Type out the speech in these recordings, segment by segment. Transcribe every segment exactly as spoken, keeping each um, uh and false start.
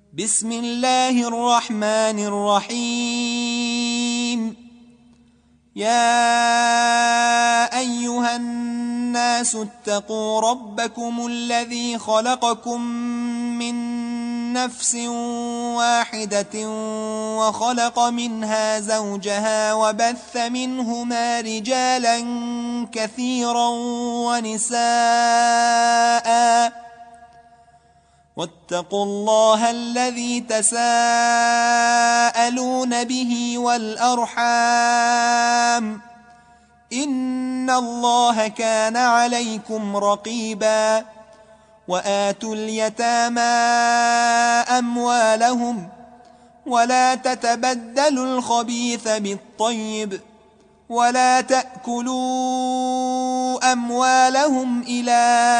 بسم الله الرحمن الرحيم. يا أيها الناس اتقوا ربكم الذي خلقكم من نفس واحدة وخلق منها زوجها وبث منهما رجالا كثيرا ونساء واتقوا الله الذي تساءلون به والأرحام إن الله كان عليكم رقيبا. وآتوا اليتامى أموالهم ولا تتبدلوا الخبيث بالطيب ولا تأكلوا أموالهم إلى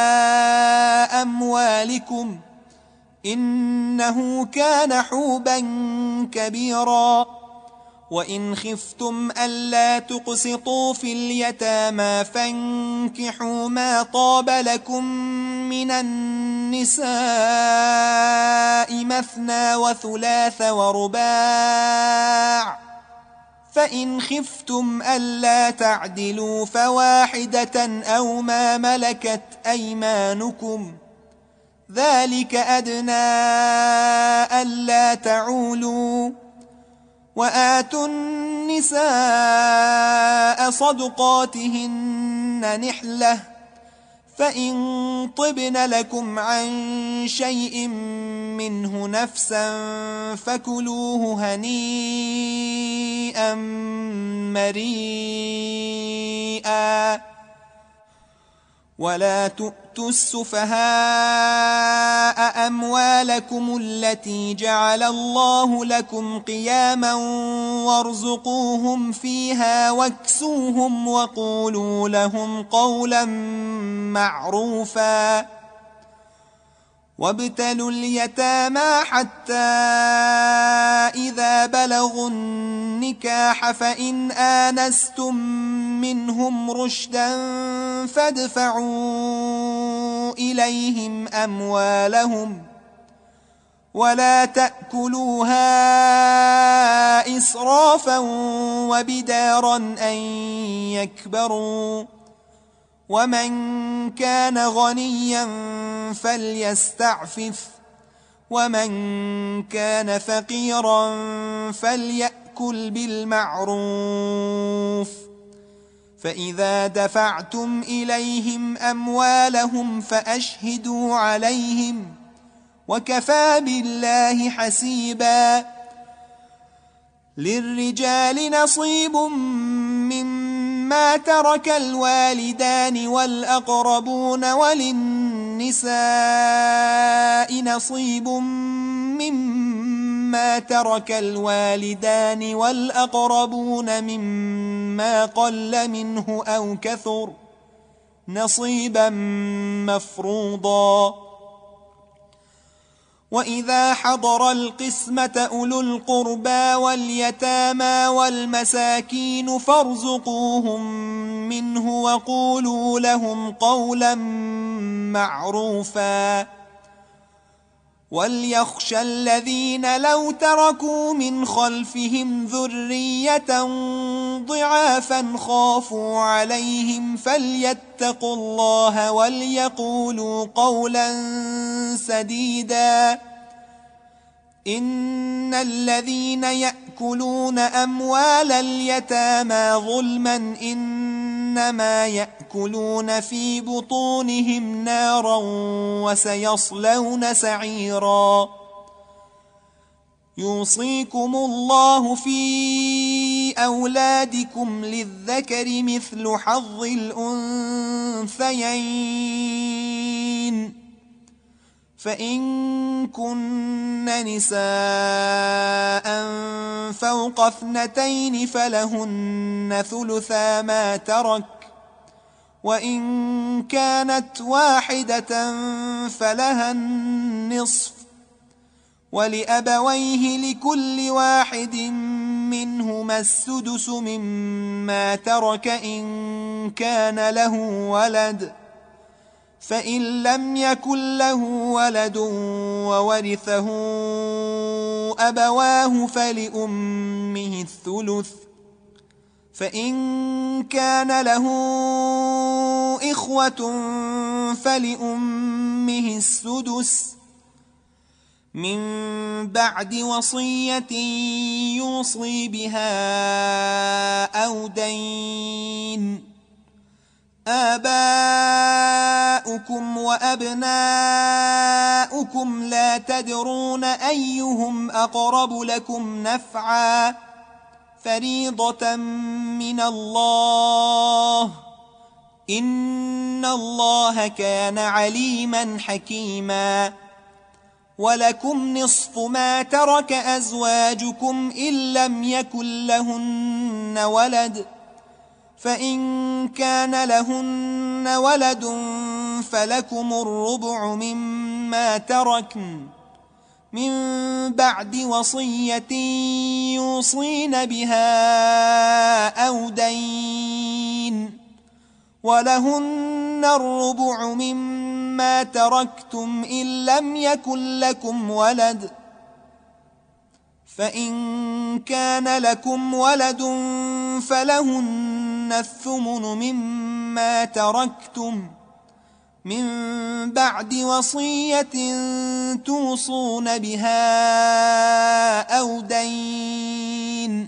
أموالكم إنه كان حوبا كبيرا. وإن خفتم ألا تقسطوا في اليتامى فانكحوا ما طاب لكم من النساء مثنى وثلاث ورباع، فإن خفتم ألا تعدلوا فواحدة أو ما ملكت أيمانكم ذلك أدنى ألا تعولوا. وآتوا النساء صدقاتهن نحلة فإن طبن لكم عن شيء منه نفسا فكلوه هنيئا مريئا. ولا تؤتوا السفهاء أموالكم التي جعل الله لكم قياما وارزقوهم فيها واكسوهم وقولوا لهم قولا معروفا. وابتلوا اليتامى حتى إذا بلغوا النكاح فإن آنستم منهم رشدا فادفعوا إليهم أموالهم ولا تأكلوها إسرافا وبدارا أن يكبروا. ومن كان غنيا فليستعفف ومن كان فقيرا فليأكل بالمعروف. فإذا دفعتم إليهم أموالهم فأشهدوا عليهم وكفى بالله حسيبا. للرجال نصيب مما ترك الوالدان والأقربون وللنساء نصيب مما ترك الوالدان والأقربون مما قل منه أو كثر نصيبا مفروضا. وإذا حضر القسمة أولو القربى واليتامى والمساكين فارزقوهم منه وقولوا لهم قولا معروفا. وليخشى الذين لو تركوا من خلفهم ذرية ضعافا خافوا عليهم فليتقوا الله وليقولوا قولا سديدا. إن الذين يأكلون أموال اليتامى ظلما إنما يأكلون في بطونهم نارا وسيصلون سعيرا. يوصيكم الله في أولادكم للذكر مثل حظ الأنثيين فإن كن نساء فوق اثنتين فلهن ثلثا ما ترك وإن كانت واحدة فلها النصف ولأبويه لكل واحد منهما السدس مما ترك إن كان له ولد فإن لم يكن له ولد وورثه أبواه فلأمه الثلث، فإن كان له إخوة فلأمه السدس من بعد وصية يوصي بها أو دين. آباؤكم وأبناؤكم لا تدرون أيهم أقرب لكم نفعا فريضة من الله، إن الله كان عليما حكيما. ولكم نصف ما ترك أزواجكم إن لم يكن لهن ولد، فإن كان لهن ولد فلكم الربع مما تركن من بعد وصية يوصين بها أو دين، ولهن الربع مما تركتم إن لم يكن لكم ولد، فإن كان لكم ولد فلهن الثمن مما تركتم من بعد وصية توصون بها أو دين.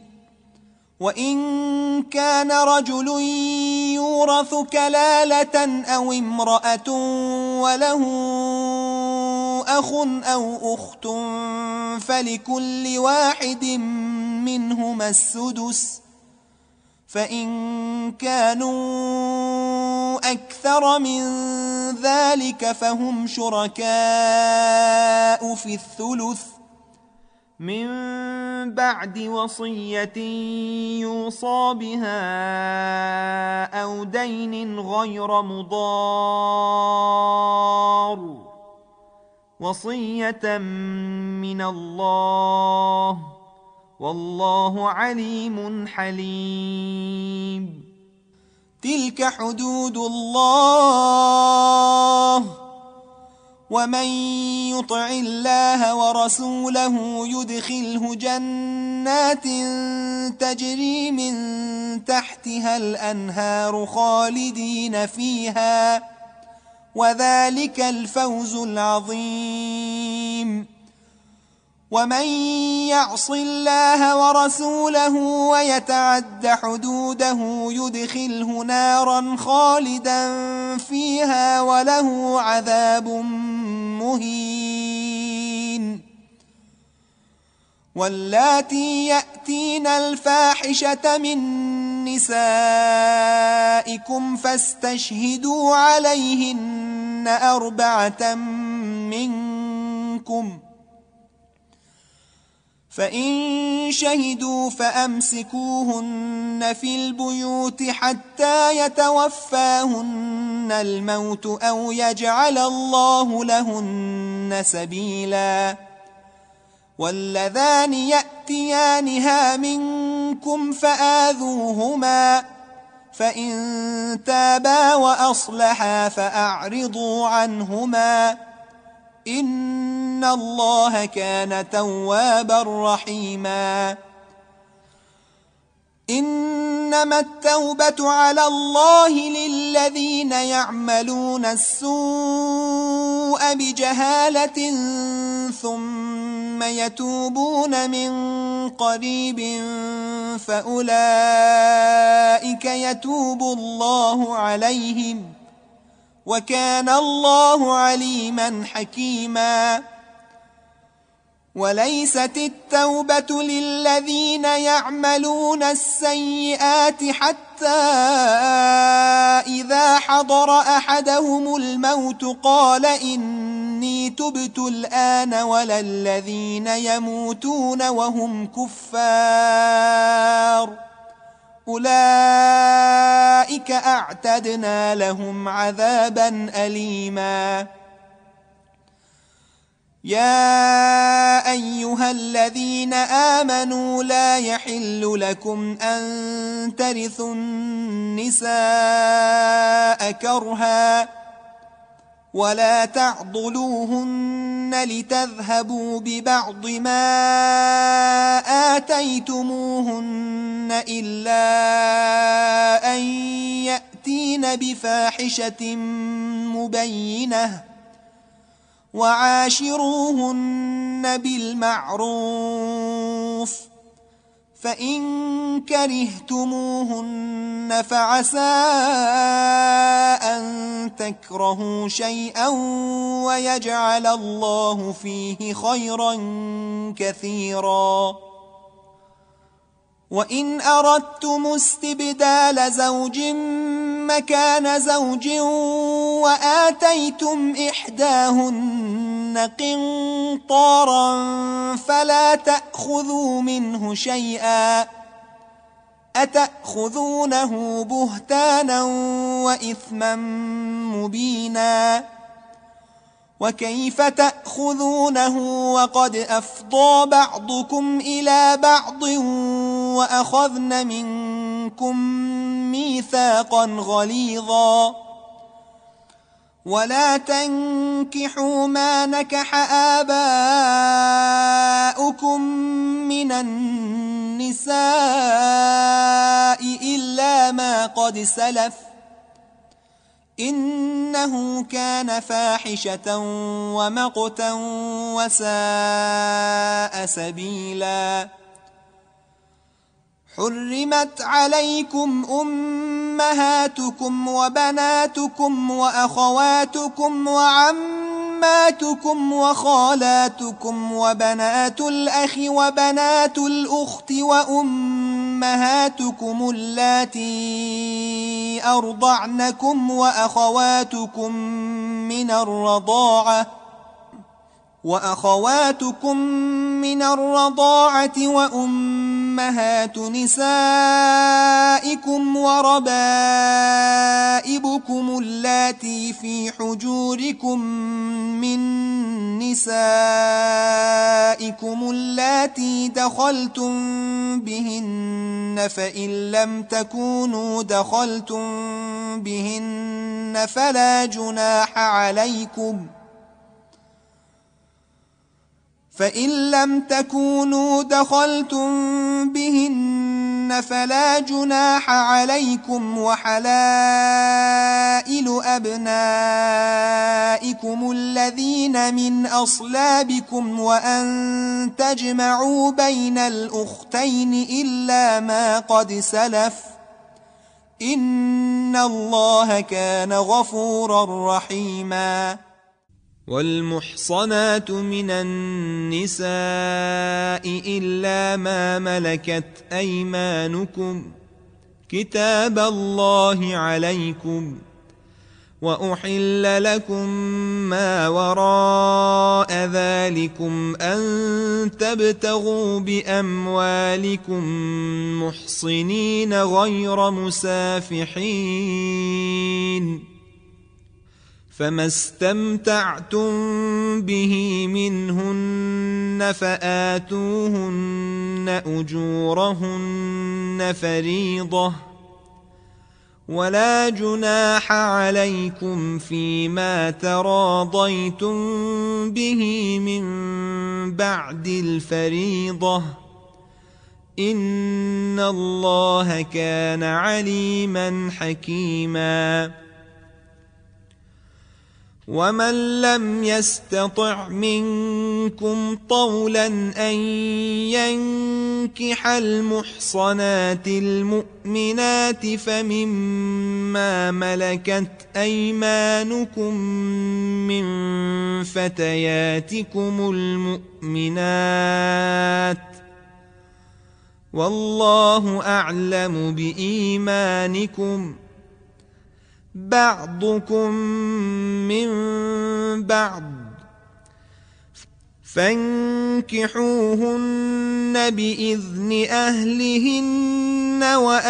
وإن كان رجل يورث كلالة أو امرأة وله أخ أو أخت فلكل واحد منهما السدس، فإن كانوا أكثر من ذلك فهم شركاء في الثلث من بعد وصية يوصى بها أو دين غير مضار، وصية من الله، والله عليم حليم. تلك حدود الله، ومن يطع الله ورسوله يدخله جنات تجري من تحتها الأنهار خالدين فيها، وذلك الفوز العظيم. ومن يعص الله ورسوله ويتعد حدوده يدخله نارا خالدا فيها وله عذاب مهين. واللاتي يأتين الفاحشة من نسائكم فاستشهدوا عليهن أربعة منكم، فإن شهدوا فأمسكوهن في البيوت حتى يتوفاهن الموت أو يجعل الله لهن سبيلا. واللذان يأتيانها منكم فآذوهما، فإن تابا وأصلحا فأعرضوا عنهما، إن الله كان توابا رحيما. إنما التوبة على الله للذين يعملون السوء بجهالة ثم يتوبون من قريب فأولئك يتوب الله عليهم، وكان الله عليما حكيما. وليست التوبة للذين يعملون السيئات حتى إذا حضر أحدهم الموت قال إني تبت الآن، ولا الذين يموتون وهم كفار، أولئك أعتدنا لهم عذابا أليما. يا أيها الذين آمنوا لا يحل لكم أن ترثوا النساء كرها، ولا تعضلوهن لتذهبوا ببعض ما آتيتموهن إلا أن يأتين بفاحشة مبينة وعاشروهن بالمعروف فإن كرهتموهن فعسى أن تكرهوا شيئا ويجعل الله فيه خيرا كثيرا. وإن أردتم استبدال زوج مكان زوج وآتيتم إحداهن قنطارا فلا تأخذوا منه شيئا أتأخذونه بهتانا وإثما مبينا وكيف تأخذونه وقد أفضى بعضكم إلى بعض وأخذن منكم ميثاقا غليظا. ولا تنكحوا ما نكح آباؤكم من النساء إلا ما قد سلف إنه كان فاحشة ومقتا وساء سبيلا. حرمت عليكم أمهاتكم وبناتكم وأخواتكم وعماتكم وخالاتكم وبنات الأخ وبنات الأخت وأمهاتكم اللاتي أرضعنكم وأخواتكم من الرضاعة وأخواتكم من الرضاعة وأمهات نسائكم وربائبكم اللاتي في حجوركم من نسائكم اللاتي دخلتم بهن فإن لم تكونوا دخلتم بهن فلا جناح عليكم فإن لم تكونوا دخلتم بهن فلا جناح عليكم وحلائل أبنائكم الذين من أصلابكم وأن تجمعوا بين الأختين إلا ما قد سلف إن الله كان غفورا رحيما. والمحصنات من النساء إلا ما ملكت أيمانكم كتاب الله عليكم وأحل لكم ما وراء ذلكم أن تبتغوا بأموالكم محصنين غير مسافحين فما استمتعتم به منهن فآتوهن أجورهن فريضة ولا جناح عليكم فيما تراضيتم به من بعد الفريضة إن الله كان عليما حكيما. ومن لم يستطع منكم طولا أن ينكح المحصنات المؤمنات فمما ملكت أيمانكم من فتياتكم المؤمنات والله أعلم بإيمانكم بعضكم من بعض فانكحوهن بإذن أهلهن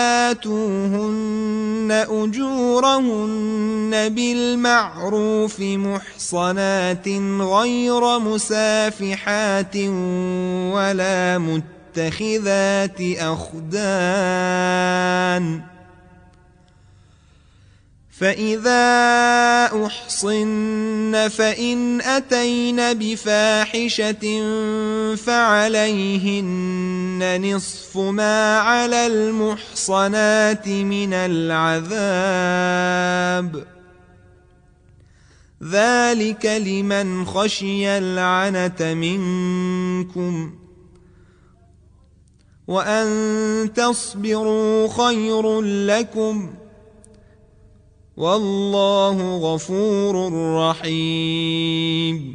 وآتوهن أجورهن بالمعروف محصنات غير مسافحات ولا متخذات أخدان فإذا أحصن فإن أتين بفاحشة فعليهن نصف ما على المحصنات من العذاب، ذلك لمن خشي العنة منكم، وأن تصبروا خير لكم، والله غفور رحيم.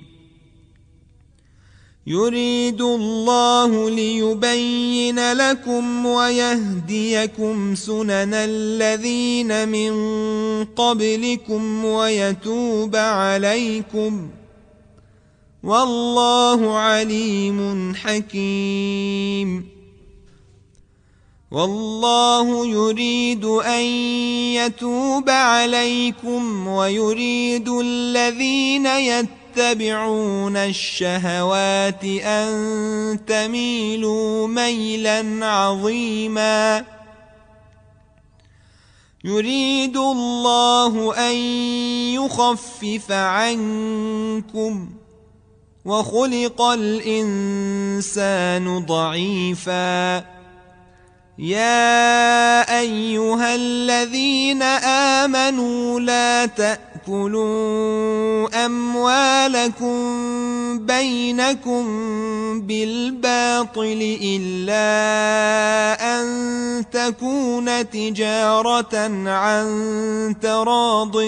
يريد الله ليبين لكم ويهديكم سنن الذين من قبلكم ويتوب عليكم، والله عليم حكيم. والله يريد أن يتوب عليكم ويريد الذين يتبعون الشهوات أن تميلوا ميلا عظيما. يريد الله أن يخفف عنكم، وخلق الإنسان ضعيفا. يا أيها الذين آمنوا لا تأكلوا أموالكم بينكم بالباطل إلا أن تكون تجارة عن تراض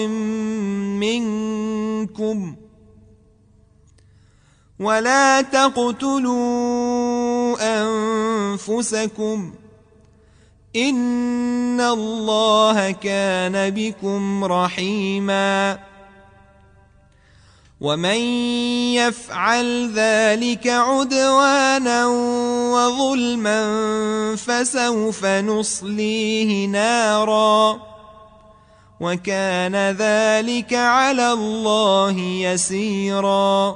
منكم، ولا تقتلوا أنفسكم، إن الله كان بكم رحيما. ومن يفعل ذلك عدوانا وظلما فسوف نصليه نارا، وكان ذلك على الله يسيرا.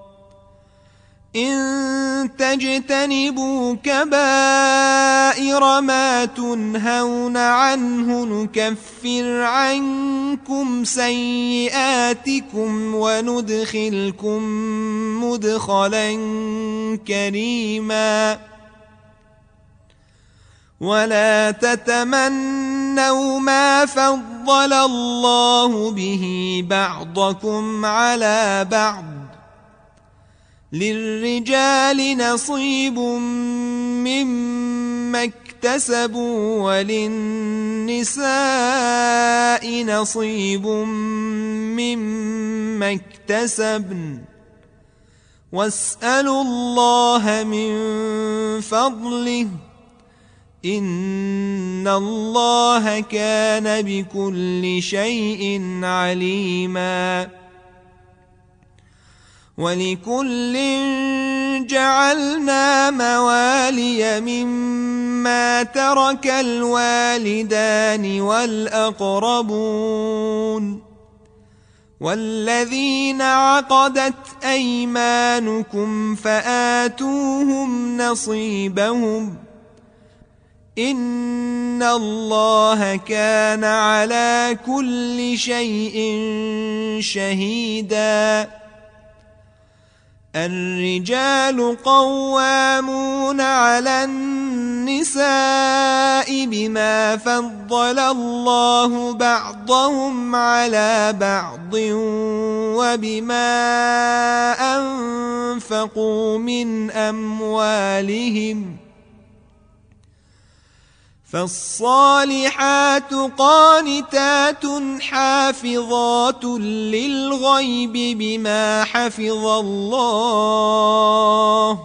إن تجتنبوا كبائر ما تنهون عنه نكفر عنكم سيئاتكم وندخلكم مدخلا كريما. ولا تتمنوا ما فضل الله به بعضكم على بعض، للرجال نصيب مما اكتسبوا وللنساء نصيب مما اكتسبن، واسألوا الله من فضله، إن الله كان بكل شيء عليما. ولكل جعلنا موالي مما ترك الوالدان والأقربون والذين عقدت أيمانكم فآتوهم نصيبهم، إن الله كان على كل شيء شهيدا. الرجال قوامون على النساء بما فضل الله بعضهم على بعض وبما أنفقوا من أموالهم، فالصالحات قانتات حافظات للغيب بما حفظ الله،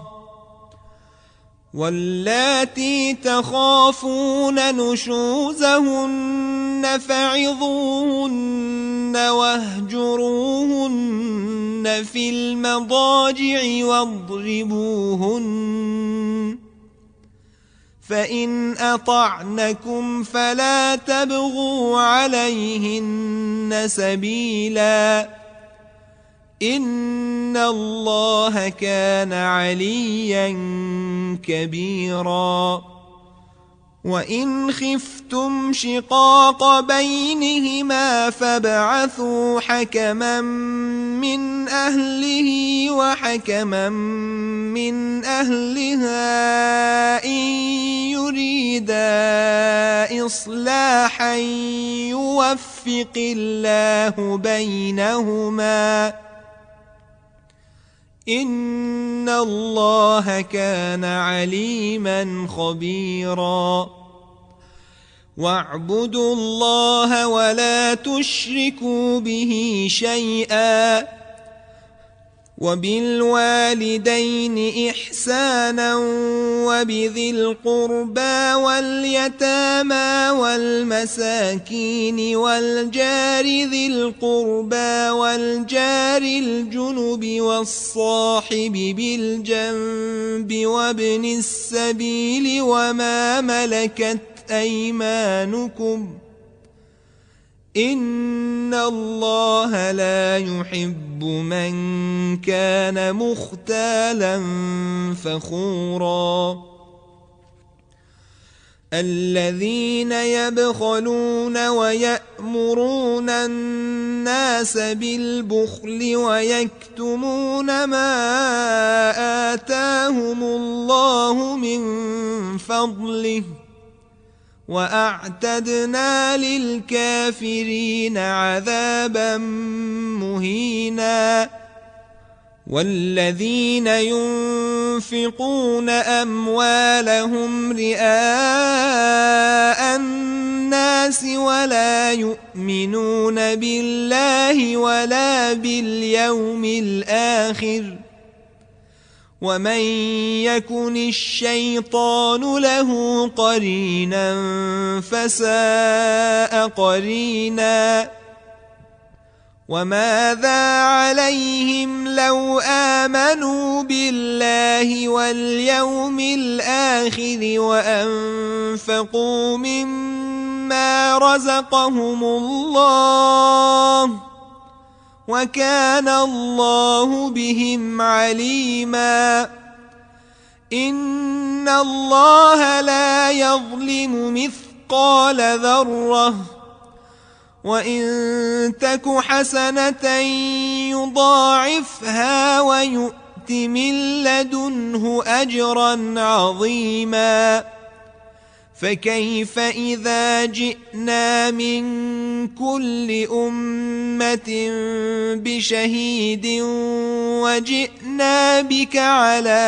واللاتي تخافون نشوزهن فعظوهن واهجروهن في المضاجع واضربوهن، فإن أطعنكم فلا تبغوا عليهن سبيلا، إن الله كان عليا كبيرا. وإن خفتم شقاق بينهما فابعثوا حكما من أهله وحكما من أهلها إن يريدا إصلاحا يوفق الله بينهما إن الله كان عليما خبيرا واعبدوا الله ولا تشركوا به شيئا وبالوالدين إحسانا وبذي القربى واليتامى والمساكين والجار ذي القربى والجار الجنب والصاحب بالجنب وابن السبيل وما ملكت أيمانكم إن الله لا يحب من كان مختالا فخورا الذين يبخلون ويأمرون الناس بالبخل ويكتمون ما آتاهم الله من فضله وأعتدنا للكافرين عذابا مهينا والذين ينفقون أموالهم رئاء الناس ولا يؤمنون بالله ولا باليوم الآخر ومن يكن الشيطان له قرينا فساء قرينا وماذا عليهم لو آمنوا بالله واليوم الآخر وأنفقوا مما رزقهم الله وكان الله بهم عليما إن الله لا يظلم مثقال ذرة وإن تك حسنة يضاعفها ويؤت من لدنه أجرا عظيما فكيف إذا جئنا من كل أمة بشهيد وجئنا بك على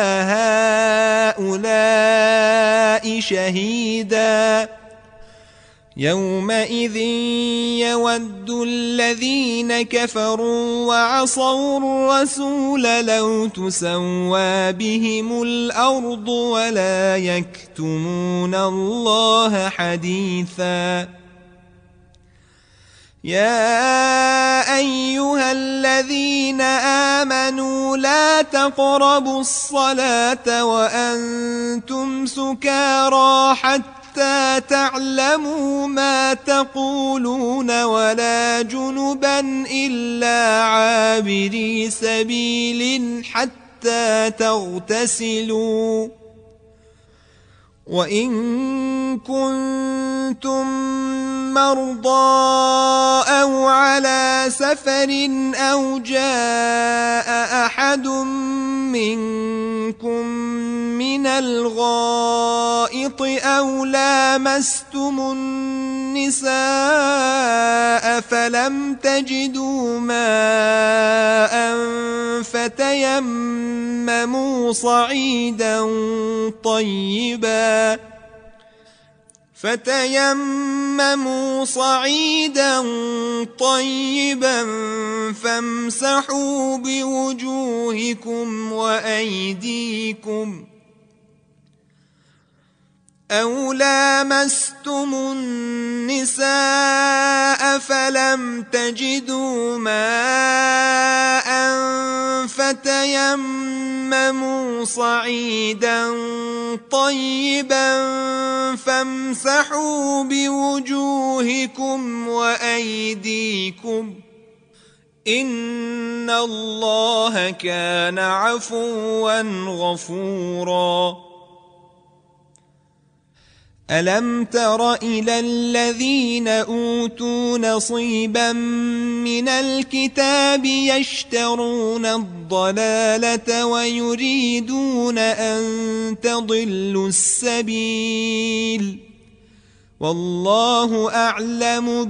هؤلاء شهيدا يومئذ يود الذين كفروا وعصوا الرسول لو تسوى بهم الأرض ولا يكتمون الله حديثا يا أيها الذين آمنوا لا تقربوا الصلاة وأنتم سكارى حتى حتى تعلموا ما تقولون ولا جنبا إلا عابري سبيل حتى تغتسلوا وإن كنتم مرضى أو على سفر أو جاء أحد منكم من الغائط أو لامستم النساء فلم تجدوا ماء فتيمموا صعيدا طيبا فتيمموا صعيدا طيبا فامسحوا بوجوهكم وأيديكم أو لامستم النساء فلم تجدوا ماء فتيمموا صعيدا طيبا فامسحوا بوجوهكم وأيديكم إن الله كان عفوا غفورا ألم تر إلى الذين أوتوا نصيبا من الكتاب يشترون الضلالة ويريدون أن تضلوا السبيل والله أعلم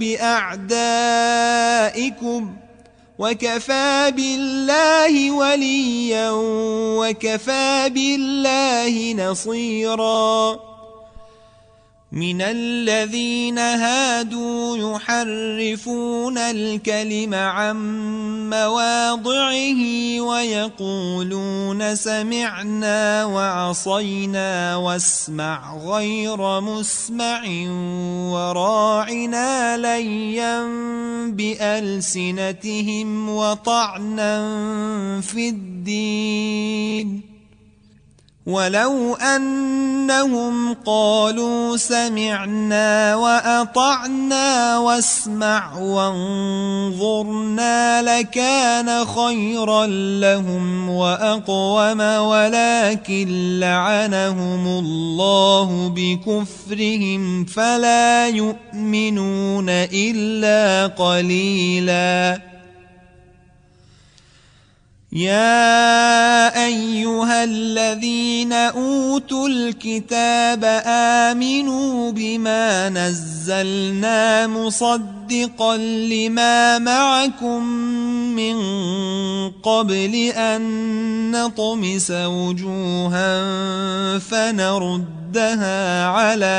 بأعدائكم وكفى بالله وليا وكفى بالله نصيرا من الذين هادوا يحرفون الكلم عن مواضعه ويقولون سمعنا وعصينا واسمع غير مسمع وراعنا ليا بألسنتهم وطعنا في الدين ولو أنهم قالوا سمعنا وأطعنا واسمع وانظرنا لكان خيرا لهم وأقوم ولكن لعنهم الله بكفرهم فلا يؤمنون إلا قليلا يا أيها الذين أوتوا الكتاب آمنوا بما نزلنا مصدقا لما معكم من قبل أن نطمس وجوها فنردها على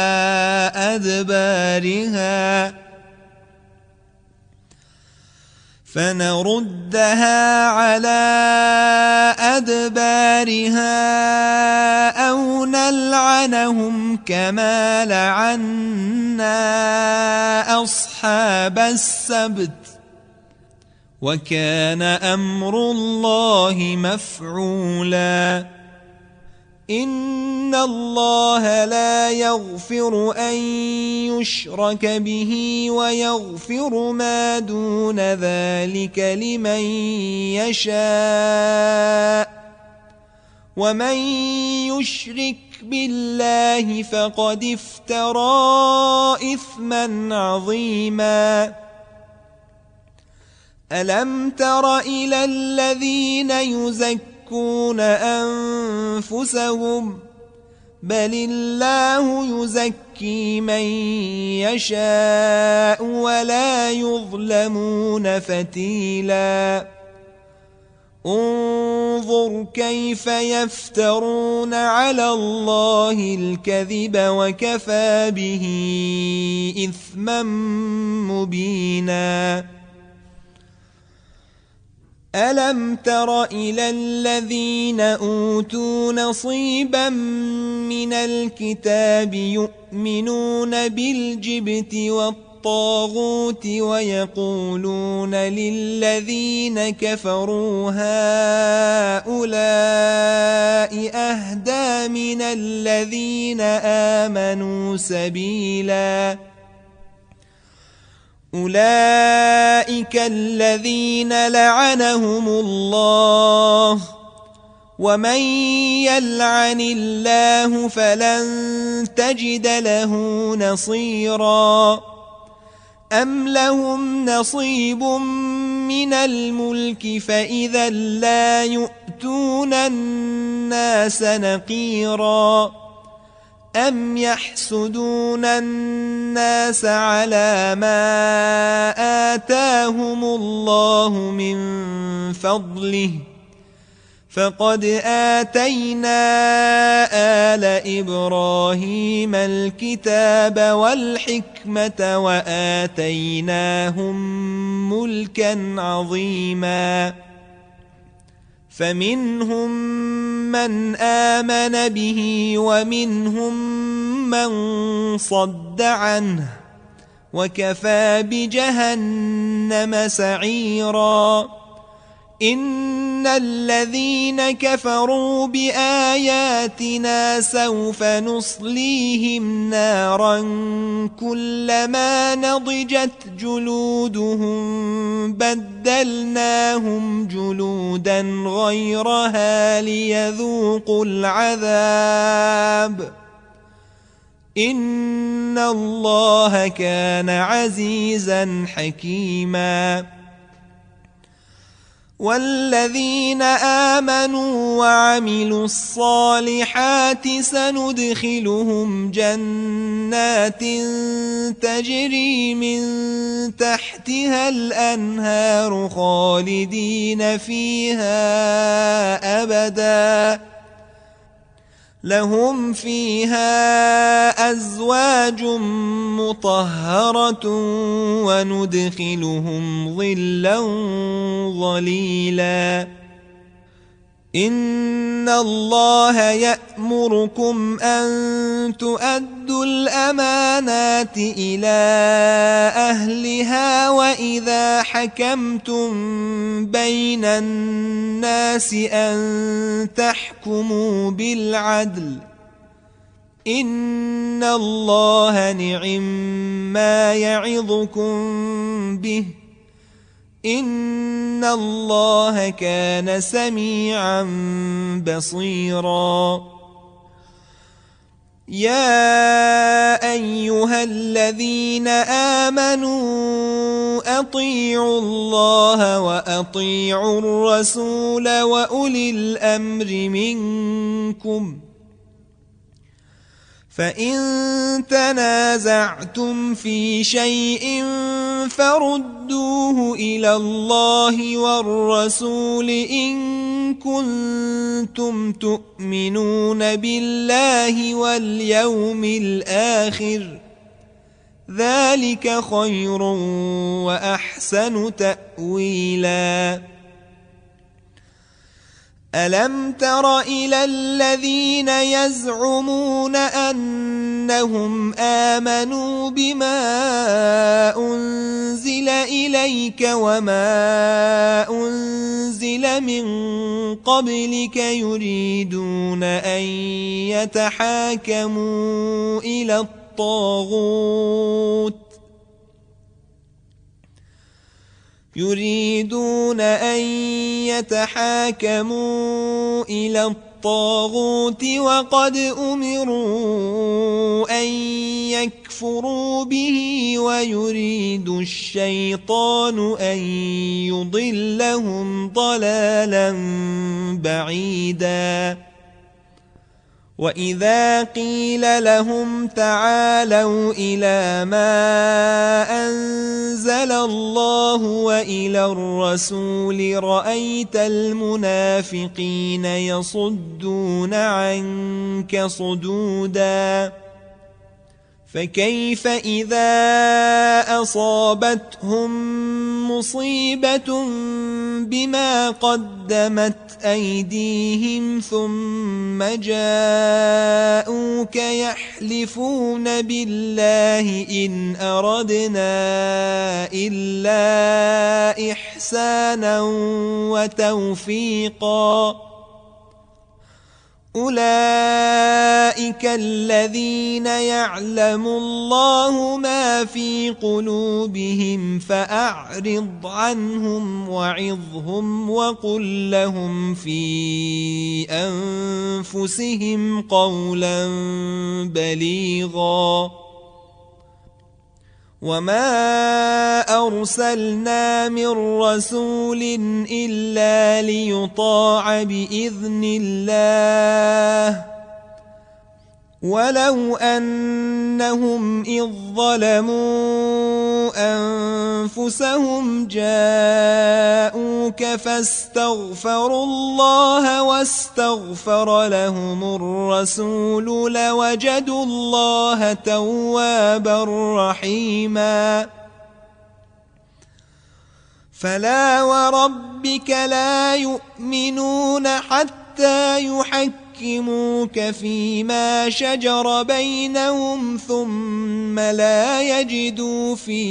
أدبارها فنردها على أدبارها أو نلعنهم كما لعنا أصحاب السبت وكان أمر الله مفعولا إن الله لا يغفر أن يشرك به ويغفر ما دون ذلك لمن يشاء ومن يشرك بالله فقد افترى إثما عظيما ألم تر إلى الذين يزكون أنفسهم بل الله يزكي من يشاء ولا يظلمون فتيلا انظر كيف يفترون على الله الكذب وكفى به إثما مبينا ألم تر إلى الذين أوتوا نصيبا من الكتاب يؤمنون بالجبت والطاغوت ويقولون للذين كفروا هؤلاء أهدى من الذين آمنوا سبيلا أولئك الذين لعنهم الله ومن يلعن الله فلن تجد له نصيرا أم لهم نصيب من الملك فإذا لا يؤتون الناس نقيرا أم يحسدون الناس على ما آتاهم الله من فضله فقد آتينا آل إبراهيم الكتاب والحكمة وآتيناهم ملكا عظيما فمنهم من آمن به ومنهم من صد عنه وكفى بجهنم سعيرا إن الذين كفروا بآياتنا سوف نصليهم نارا كلما نضجت جلودهم بدلناهم جلودا غيرها ليذوقوا العذاب إن الله كان عزيزا حكيما والذين آمنوا وعملوا الصالحات سندخلهم جنات تجري من تحتها الأنهار خالدين فيها أبدا لهم فيها أزواج مطهرة وندخلهم ظلا ظليلا إن الله يأمركم أن تؤدوا الأمانات إلى أهلها وإذا حكمتم بين الناس أن تحكموا بالعدل إن الله نعم ما يعظكم به إن الله كان سميعا بصيرا يا أيها الذين آمنوا أطيعوا الله وأطيعوا الرسول وأولي الأمر منكم فإن تنازعتم في شيء فردوه إلى الله والرسول إن كنتم تؤمنون بالله واليوم الآخر ذلك خير وأحسن تأويلا ألم تر إلى الذين يزعمون أنهم آمنوا بما أنزل إليك وما أنزل من قبلك يريدون أن يتحاكموا إلى الطاغوت يريدون أن يتحاكموا إلى الطاغوت وقد أمروا أن يكفروا به ويريد الشيطان أن يضلهم ضلالا بعيدا وإذا قيل لهم تعالوا إلى ما أنزل الله وإلى الرسول رأيت المنافقين يصدون عنك صدودا فكيف إذا أصابتهم مصيبة بما قدمت أيديهم ثم جاءوك يحلفون بالله إن أردنا إلا إحسانا وتوفيقا أولئك الذين يعلم الله ما في قلوبهم فأعرض عنهم وعظهم وقل لهم في أنفسهم قولا بليغا وما أرسلنا من رسول إلا ليطاع بإذن الله ولو أنهم إذ ظلموا أنفسهم جاءوك فاستغفروا الله واستغفر لهم الرسول لوجدوا الله توابا رحيما فلا وربك لا يؤمنون حتى يحكموك يحكموك فيما شجر بينهم ثم لا يجدوا في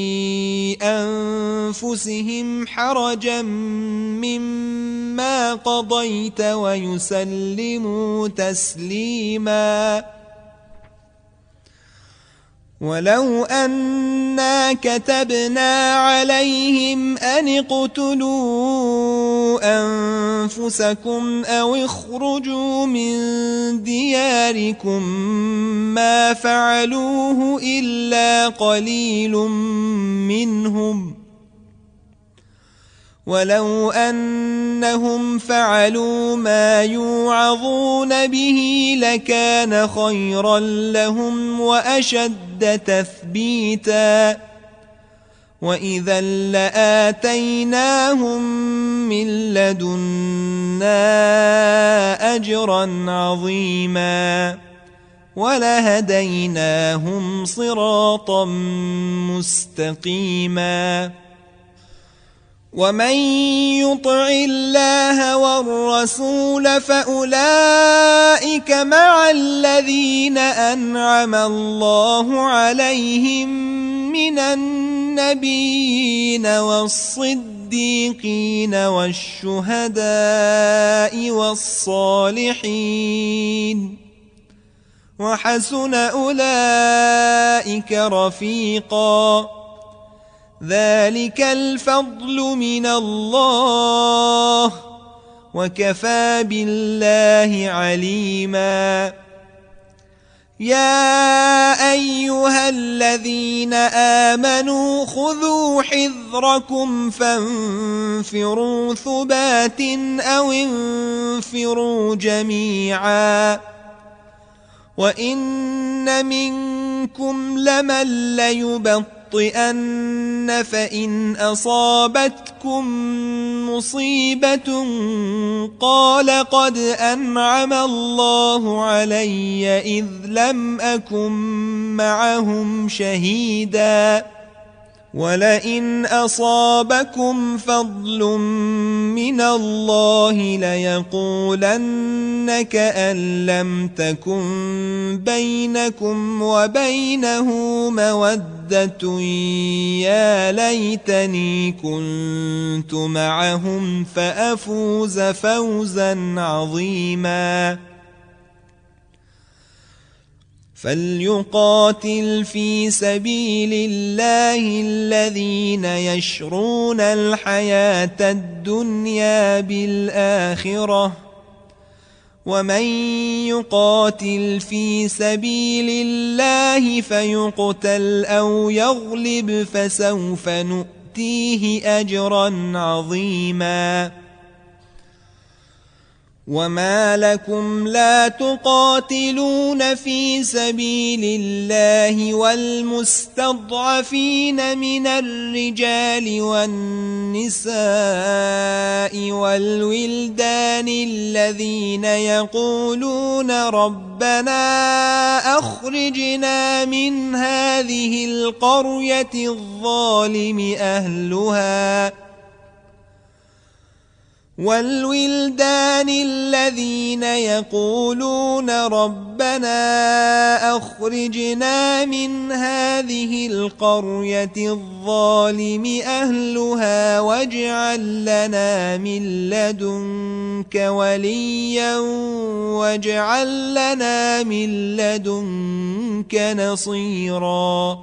أنفسهم حرجا مما قضيت ويسلموا تسليما ولو أنا كتبنا عليهم أن اقتلوا أنفسكم أو اخرجوا من دياركم ما فعلوه إلا قليل منهم ولو أنهم فعلوا ما يوعظون به لكان خيرا لهم وأشد تثبيتا وإذا لآتيناهم من لدنا أجرا عظيما ولهديناهم صراطا مستقيما ومن يطع الله والرسول فأولئك مع الذين أنعم الله عليهم من النبيين والصديقين والشهداء والصالحين وحسن أولئك رفيقا ذلك الفضل من الله وكفى بالله عليما يا أيها الذين آمنوا خذوا حذركم فانفروا ثبات أو انفروا جميعا وإن منكم لمن ليبطئن فإن أصابتكم مصيبة قال قد أنعم الله علي إذ لم أكن معهم شهيدا ولئن أصابكم فضل من الله ليقولن كأن لم تكن بينكم وبينه مودة يا ليتني كنت معهم فأفوز فوزا عظيما فليقاتل في سبيل الله الذين يشرون الحياة الدنيا بالآخرة ومن يقاتل في سبيل الله فيقتل أو يغلب فسوف نؤتيه أجرا عظيما وما لكم لا تقاتلون في سبيل الله والمستضعفين من الرجال والنساء والولدان الذين يقولون ربنا أخرجنا من هذه القرية الظالم أهلها والولدان الذين يقولون ربنا أخرجنا من هذه القرية الظالم أهلها واجعل لنا من لدنك وليا واجعل لنا من لدنك نصيرا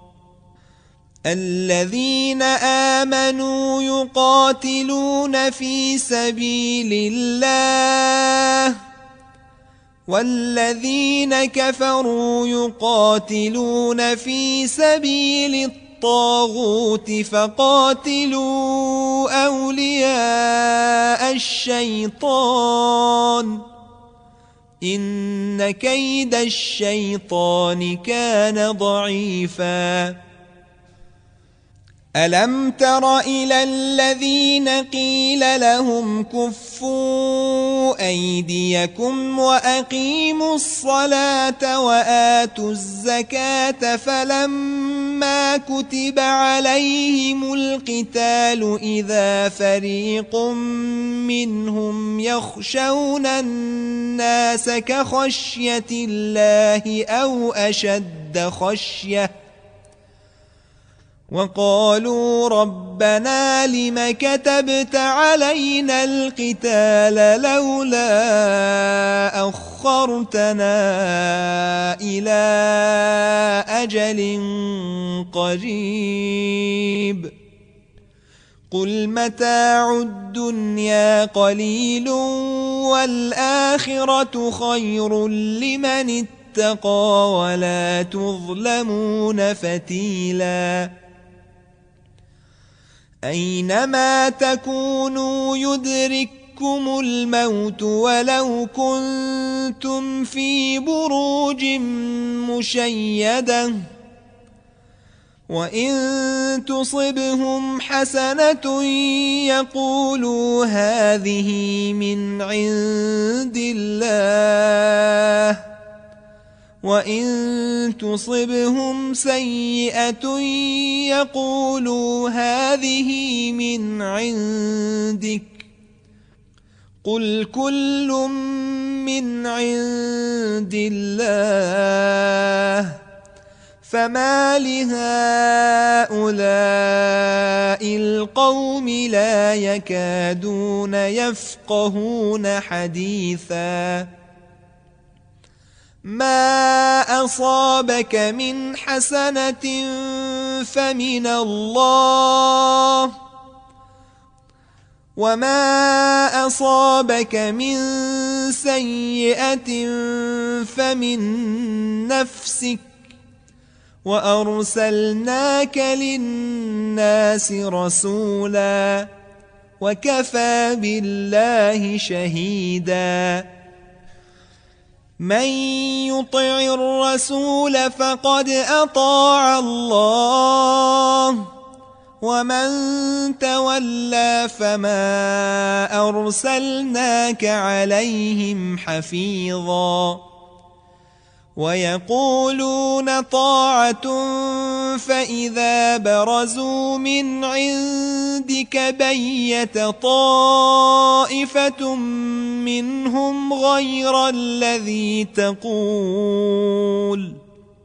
الذين آمنوا يقاتلون في سبيل الله والذين كفروا يقاتلون في سبيل الطاغوت فقاتلوا أولياء الشيطان إن كيد الشيطان كان ضعيفا ألم تر إلى الذين قيل لهم كفوا أيديكم وأقيموا الصلاة وآتوا الزكاة فلما كتب عليهم القتال إذا فريق منهم يخشون الناس كخشية الله أو أشد خشية وقالوا ربنا لم كتبت علينا القتال لولا أخرتنا إلى أجل قريب قل متاع الدنيا قليل والآخرة خير لمن اتقى ولا تظلمون فتيلا أينما تكونوا يدرككم الموت ولو كنتم في بروج مشيدة وإن تصبهم حسنة يقولوا هذه من عند الله وإن تصبهم سيئة يقولوا هذه من عندك قل كل من عند الله فما لهؤلاء القوم لا يكادون يفقهون حديثا ما أصابك من حسنة فمن الله وما أصابك من سيئة فمن نفسك وأرسلناك للناس رسولا وكفى بالله شهيدا من يطع الرسول فقد أطاع الله ومن تولى فما أرسلناك عليهم حفيظا ويقولون طاعة فإذا برزوا من عندك بيت طائفة منهم غير الذي تقول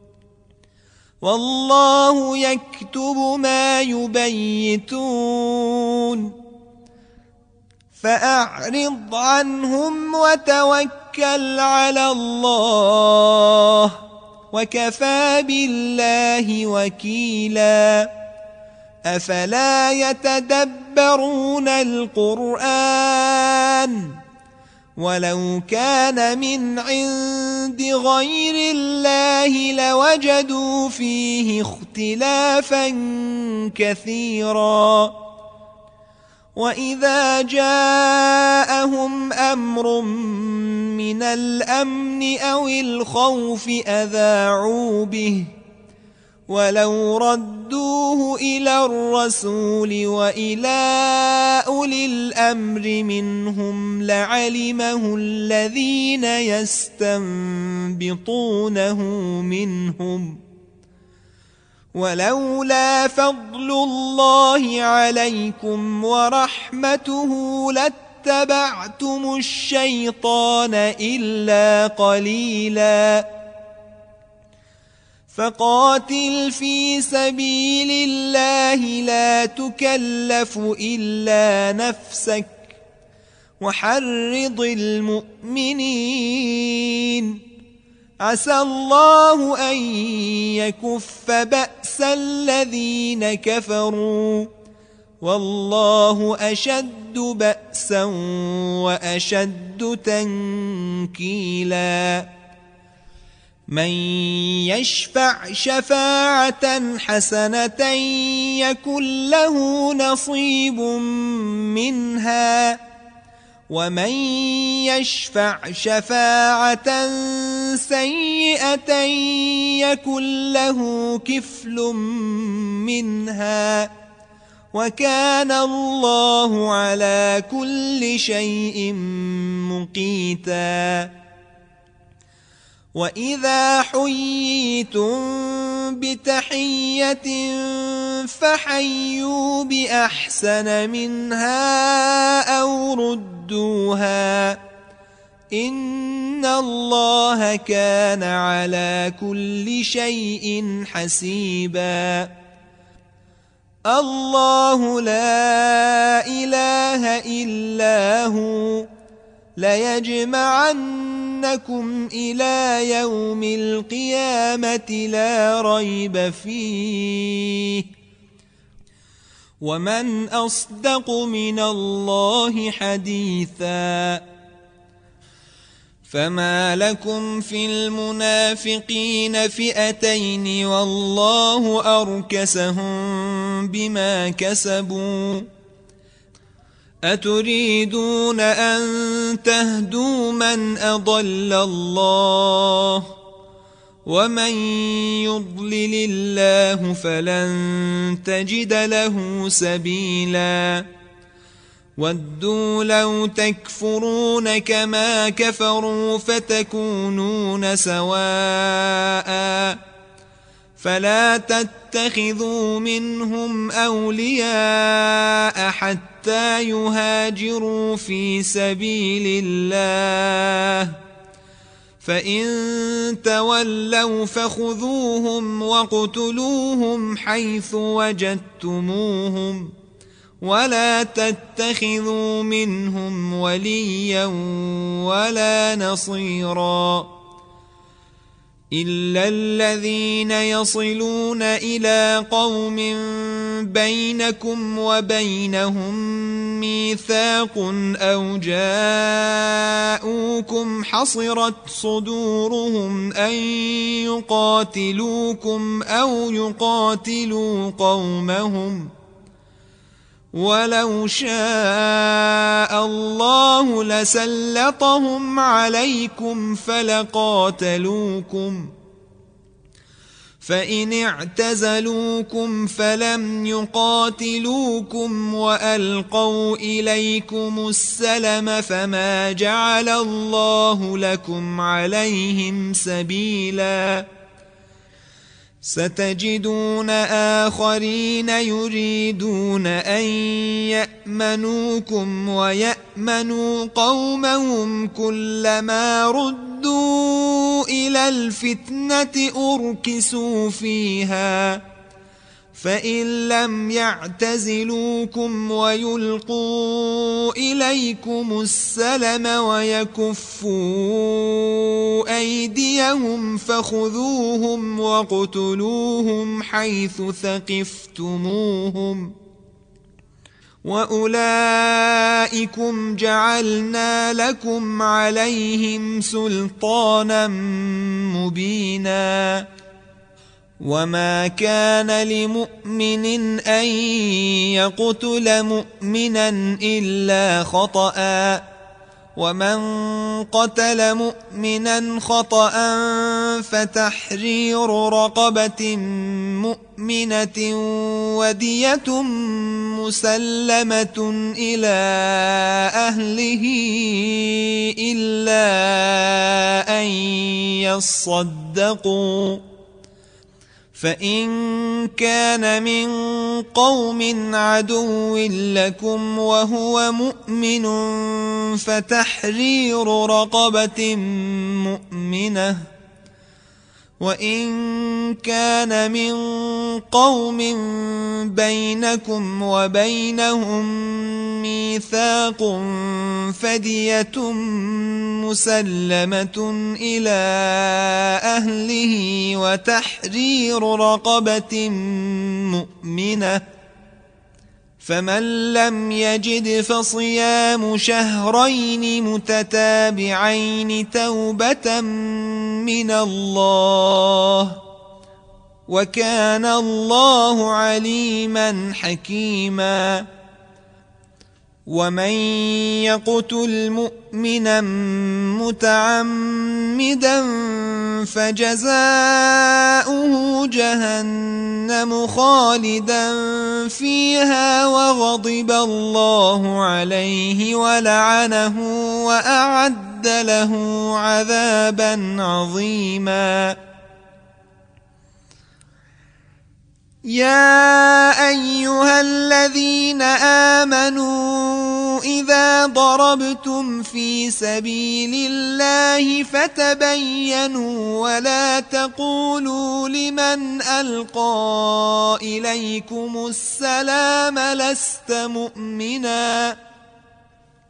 والله يكتب ما يبيتون فأعرض عنهم وتوكل على الله وكفى بالله وكيلا أفلا يتدبرون القرآن ولو كان من عند غير الله لوجدوا فيه اختلافا كثيرا وإذا جاءهم أمر من الأمن أو الخوف أذاعوا به ولو ردوه إلى الرسول وإلى أولي الأمر منهم لعلمه الذين يستنبطونه منهم ولولا فضل الله عليكم ورحمته لاتبعتم الشيطان إلا قليلا فقاتل في سبيل الله لا تكلف إلا نفسك وحرض المؤمنين عسى الله أن يكف بأس الذين كفروا والله أشد بأسا وأشد تنكيلا من يشفع شفاعة حسنة يكن له نصيب منها ومن يشفع شفاعة سيئة يكن له كفل منها وكان الله على كل شيء مقيتا وإذا حييتم بتحية فحيوا بأحسن منها أو ردوها إن الله كان على كل شيء حسيبا الله لا إله إلا هو ليجمعنكم إلى يوم القيامة لا ريب فيه ومن أصدق من الله حديثا فما لكم في المنافقين فئتين والله أركسهم بما كسبوا أتريدون أن تهدوا من أضل الله ومن يضلل الله فلن تجد له سبيلا ودوا لو تكفرون كما كفروا فتكونون سواء فلا تتخذوا منهم أولياء حتى يهاجروا في سبيل الله فإن تولوا فخذوهم واقتلوهم حيث وجدتموهم ولا تتخذوا منهم وليا ولا نصيرا إلا الذين يصلون إلى قوم بينكم وبينهم ميثاق أو جاءوكم حصرت صدورهم أن يقاتلوكم أو يقاتلوا قومهم ولو شاء الله لسلطهم عليكم فلقاتلوكم فإن اعتزلوكم فلم يقاتلوكم وألقوا إليكم السلم فما جعل الله لكم عليهم سبيلا ستجدون آخرين يريدون أن يأمنوكم ويأمنوا قومهم كلما ردوا إلى الفتنة أركسوا فيها فإن لم يعتزلوكم ويلقوا إليكم السلم ويكفوا أيديهم فخذوهم واقتلوهم حيث ثقفتموهم وأولئكم جعلنا لكم عليهم سلطانا مبينا وما كان لمؤمن أن يقتل مؤمنا إلا خطأ ومن قتل مؤمنا خطأ فتحرير رقبة مؤمنة ودية مسلمة إلى أهله إلا أن يصدقوا فإن كان من قوم عدو لكم وهو مؤمن فتحرير رقبة مؤمنة وإن كان من قوم بينكم وبينهم ميثاق فدية مسلمة إلى أهله وتحرير رقبة مؤمنة فمن لم يجد فصيام شهرين متتابعين توبة من الله وكان الله عليما حكيما ومن يقتل مؤمنا متعمدا فجزاؤه جهنم خالدا فيها وغضب الله عليه ولعنه وأعد له عذابا عظيما يا أيها الذين آمنوا إذا ضربتم في سبيل الله فتبينوا ولا تقولوا لمن ألقى إليكم السلام لست مؤمنا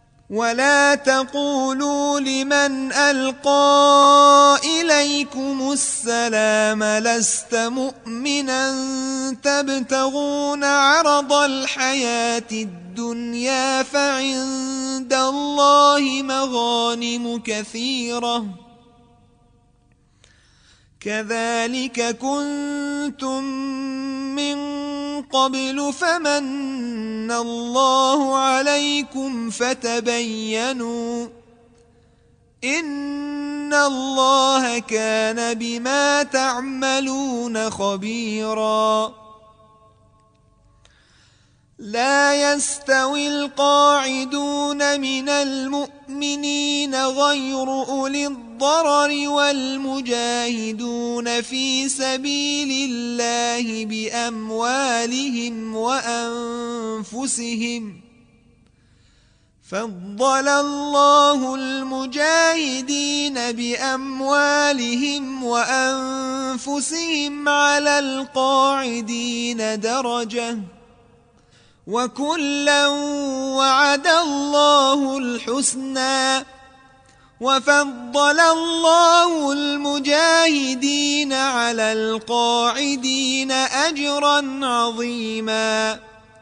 ولا تقولوا لمن ألقى إليكم السلام لست مؤمنا تبتغون عرض الحياة الدنيا فعند الله مغانم كثيرة كذلك كنتم من قبل فمن الله عليكم فتبينوا إن الله كان بما تعملون خبيرا لا يستوي القاعدون من المؤمنين غير أولي الضرر والمجاهدون في سبيل الله بأموالهم وأنفسهم فضل الله المجاهدين بأموالهم وأنفسهم على القاعدين درجة وكلا وعد الله الحسنى وفضل الله المجاهدين على القاعدين أجرا عظيما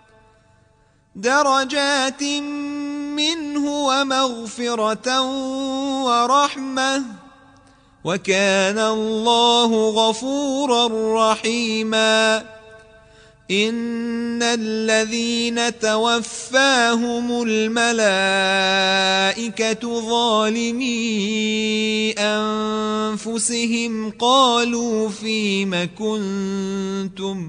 درجات منه ومغفرة ورحمة وكان الله غفورا رحيما إن الذين توفاهم الملائكة ظالمي أنفسهم قالوا فيم كنتم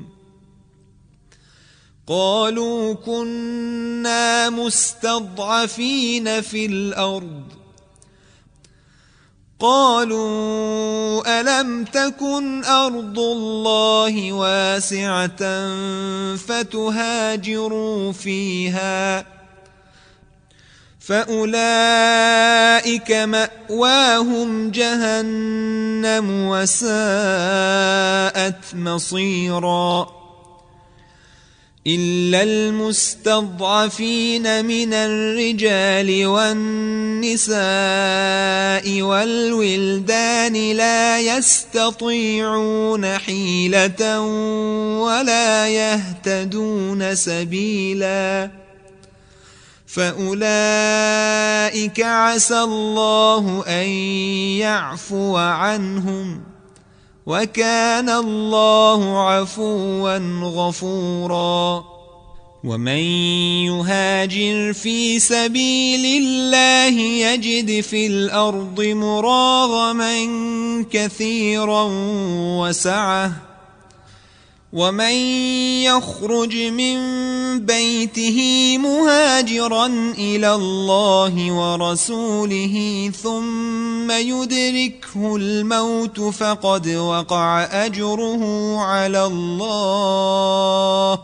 قالوا كنا مستضعفين في الأرض قالوا ألم تكن أرض الله واسعة فتهاجروا فيها فأولئك مأواهم جهنم وساءت مصيرا إلا المستضعفين من الرجال والنساء والولدان لا يستطيعون حيلة ولا يهتدون سبيلا فأولئك عسى الله أن يعفو عنهم وكان الله عفوا غفورا ومن يهاجر في سبيل الله يجد في الأرض مراغما كثيرا وسعة ومن يخرج من بيته مهاجرا إلى الله ورسوله ثم يدركه الموت فقد وقع أجره على الله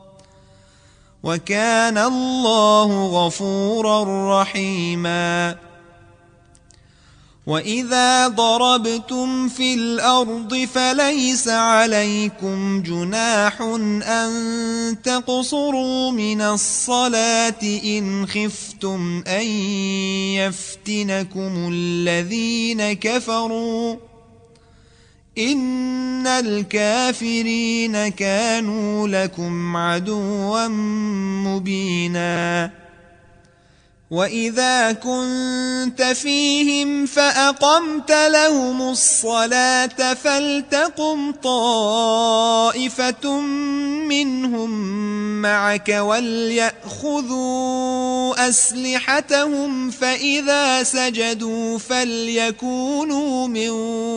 وكان الله غفورا رحيما وإذا ضربتم في الأرض فليس عليكم جناح أن تقصروا من الصلاة إن خفتم أن يفتنكم الذين كفروا إن الكافرين كانوا لكم عدوا مبينا وإذا كنت فيهم فأقمت لهم الصلاة فلتقم طائفة منهم معك وليأخذوا أسلحتهم فإذا سجدوا فليكونوا من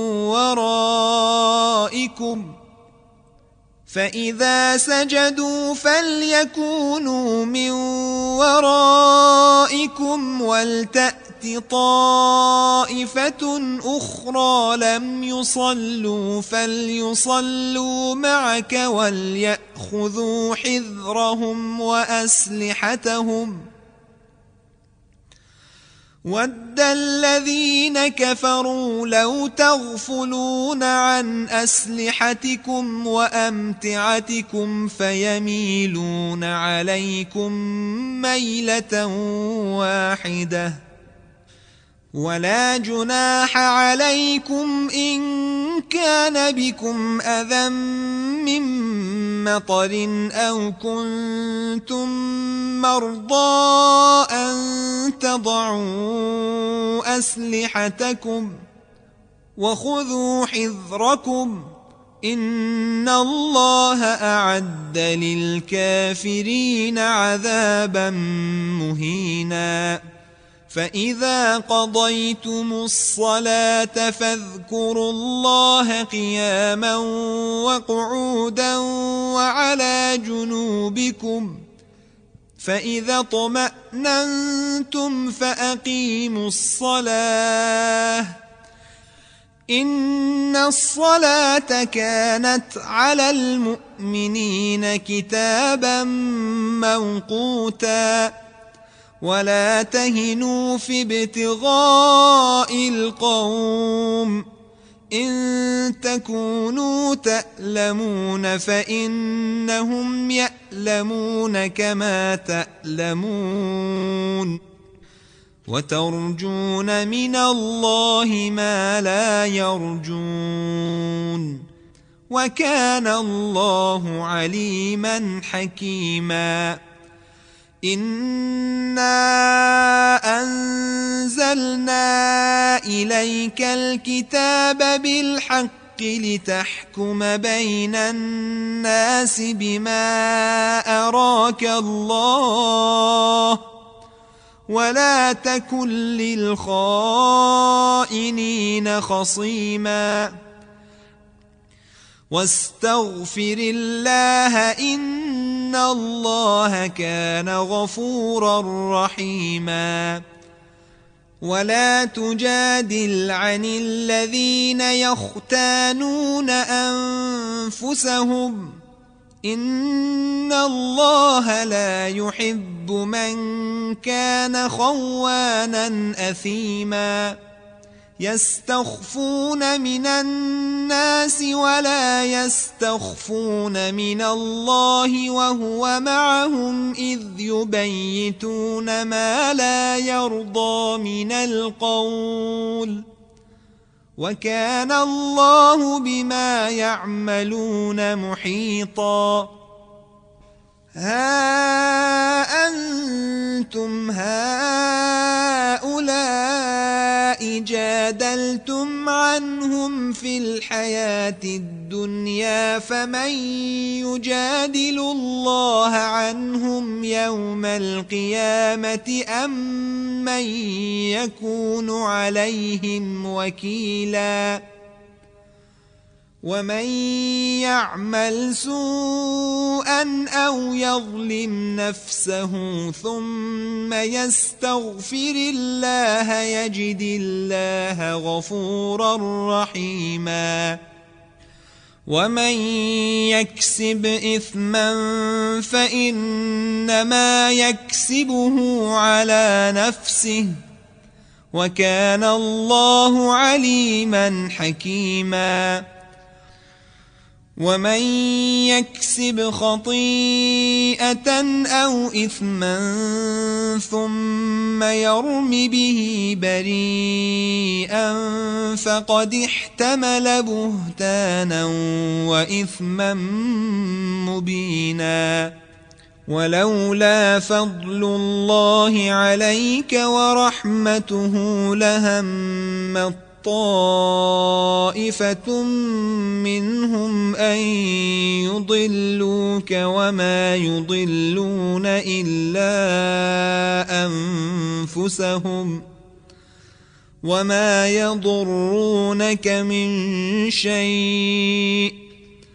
ورائكم فإذا سجدوا فليكونوا من ورائكم ولتأت طائفة أخرى لم يصلوا فليصلوا معك وليأخذوا حذرهم وأسلحتهم ود الذين كفروا لو تغفلون عن أسلحتكم وأمتعتكم فيميلون عليكم ميلة واحدة ولا جناح عليكم إن كان بكم أذى من مطر أو كنتم مرضى أن تضعوا أسلحتكم وخذوا حذركم إن الله أعد للكافرين عذابا مهينا فإذا قضيتم الصلاة فاذكروا الله قياما وقعودا وعلى جنوبكم فإذا اطمأننتم فأقيموا الصلاة إن الصلاة كانت على المؤمنين كتابا موقوتا ولا تهنوا في ابتغاء القوم إن تكونوا تألمون فإنهم يألمون كما تألمون وترجون من الله ما لا يرجون وكان الله عليما حكيما إنا أنزلنا إليك الكتاب بالحق لتحكم بين الناس بما أراك الله ولا تكن للخائنين خصيما واستغفر الله إن الله كان غفورا رحيما ولا تجادل عن الذين يختانون أنفسهم إن الله لا يحب من كان خوانا أثيما يستخفون من الناس ولا يستخفون من الله وهو معهم إذ يبيتون ما لا يرضى من القول وكان الله بما يعملون محيطا ها أنتم هؤلاء جادلتم عنهم في الحياة الدنيا فمن يجادل الله عنهم يوم القيامة أم من يكون عليهم وكيلا ومن يعمل سوءا أو يظلم نفسه ثم يستغفر الله يجد الله غفورا رحيما ومن يكسب إثما فإنما يكسبه على نفسه وكان الله عليما حكيما ومن يكسب خطيئة أو إثما ثم يرم به بريئا فقد احتمل بهتانا وإثما مبينا ولولا فضل الله عليك ورحمته لهم طائفة منهم أن يضلوك وما يضلون إلا أنفسهم وما يضرونك من شيء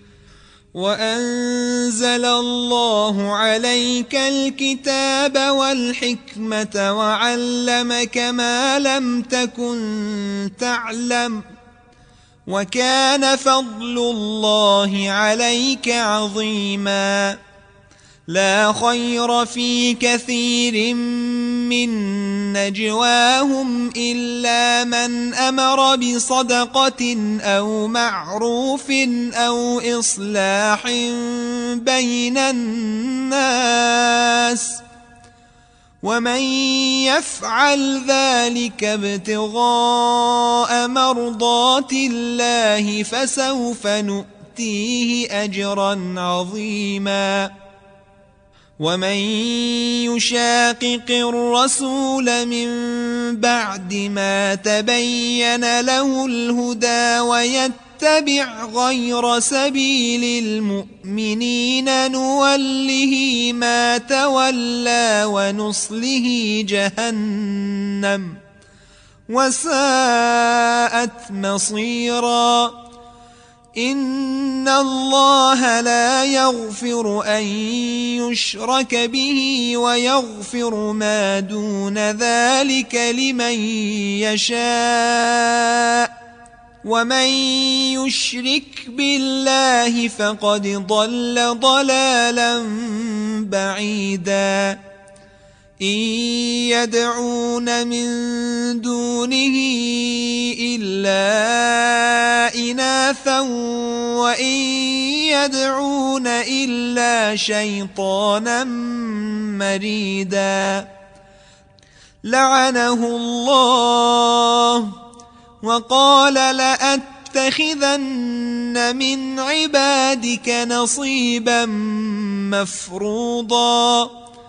وأنزل الله عليك الكتاب والحكمة وعلمك ما لم تكن تعلم وكان فضل الله عليك عظيما لا خير في كثير من نجواهم إلا من أمر بصدقة أو معروف أو إصلاح بين الناس ومن يفعل ذلك ابتغاء مرضات الله فسوف نؤتيه أجرا عظيما ومن يشاقق الرسول من بعد ما تبين له الهدى ويتبع غير سبيل المؤمنين نوله ما تولى ونصله جهنم وساءت مصيرا إن الله لا يغفر أن يشرك به ويغفر ما دون ذلك لمن يشاء ومن يشرك بالله فقد ضل ضلالا بعيدا إن يدعون من دونه إلا إناثا وإن يدعون إلا شيطانا مريدا لعنه الله وقال لأتخذن من عبادك نصيبا مفروضا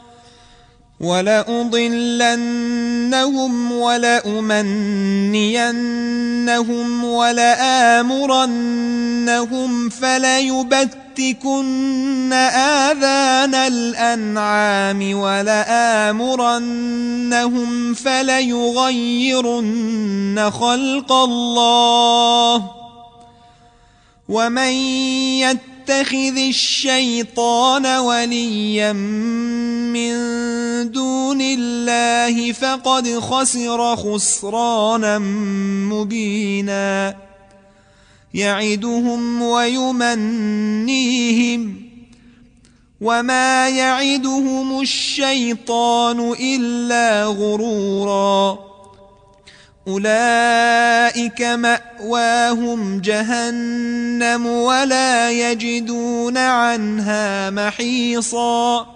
ولأضلنهم ولأمنينهم ولآمرنهم فليبتكن آذان الأنعام ولآمرنهم فليغيرن خلق الله ومن يتخذ الشيطان وليا من دون الله فقد خسر خسرانا مبينا يعدهم ويمنيهم وما يعدهم الشيطان إلا غرورا أولئك مأواهم جهنم ولا يجدون عنها محيصا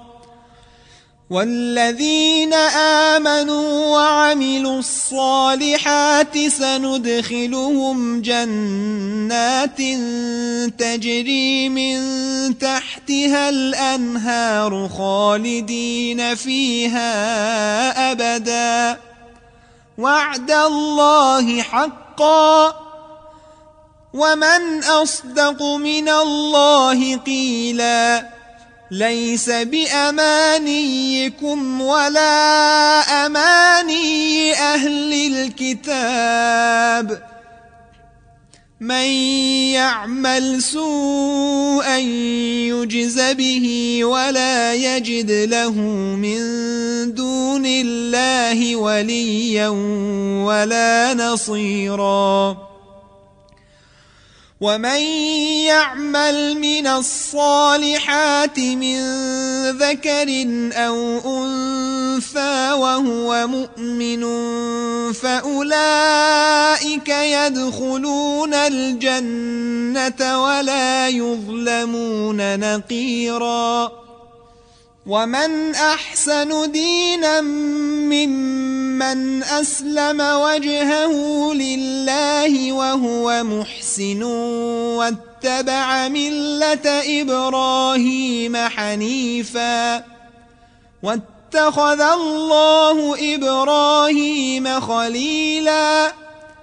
والذين آمنوا وعملوا الصالحات سندخلهم جنات تجري من تحتها الأنهار خالدين فيها أبدا وعد الله حقا ومن أصدق من الله قيلا ليس بأمانيكم ولا أماني أهل الكتاب من يعمل سوءا يجز به ولا يجد له من دون الله وليا ولا نصيرا ومن يعمل من الصالحات من ذكر أو أنثى وهو مؤمن فأولئك يدخلون الجنة ولا يظلمون نقيرا ومن أحسن دينا ممن أسلم وجهه لله وهو محسن واتبع ملة إبراهيم حنيفا واتخذ الله إبراهيم خليلا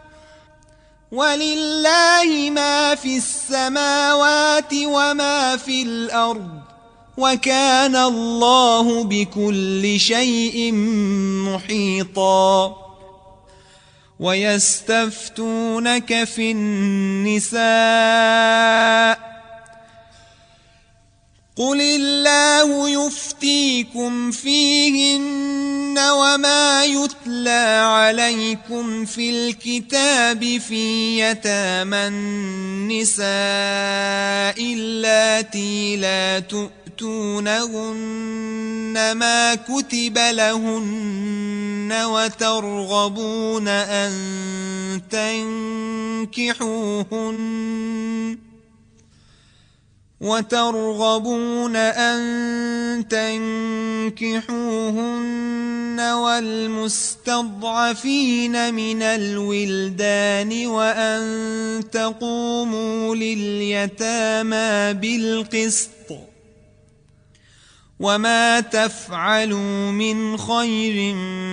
ولله ما في السماوات وما في الأرض وكان الله بكل شيء محيطا ويستفتونك في النساء قل الله يفتيكم فيهن وما يتلى عليكم في الكتاب في يتامى النساء اللاتي لا تؤتونهن ما كتب لهن وترغبون أن تنكحوهن وترغبون أن تنكحوهن والمستضعفين من الولدان وأن تقوموا لليتامى بالقسط وما تفعلوا من خير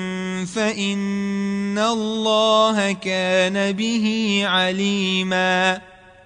فإن الله كان به عليما.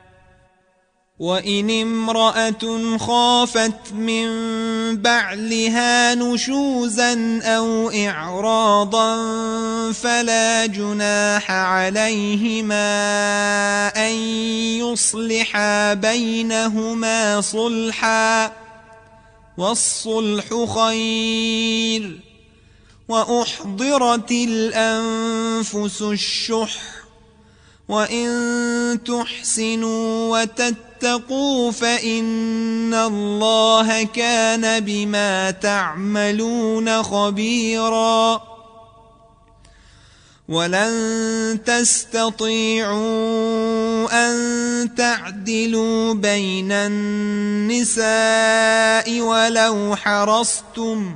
وإن امرأة خافت من بعلها نشوزا أو إعراضا فلا جناح عليهما أن يصلحا بينهما صلحا والصلح خير. وأحضرت الأنفس الشح وإن تحسنوا وتتقوا فإن الله كان بما تعملون خبيرا. ولن تستطيعوا أن تعدلوا بين النساء ولو حرصتم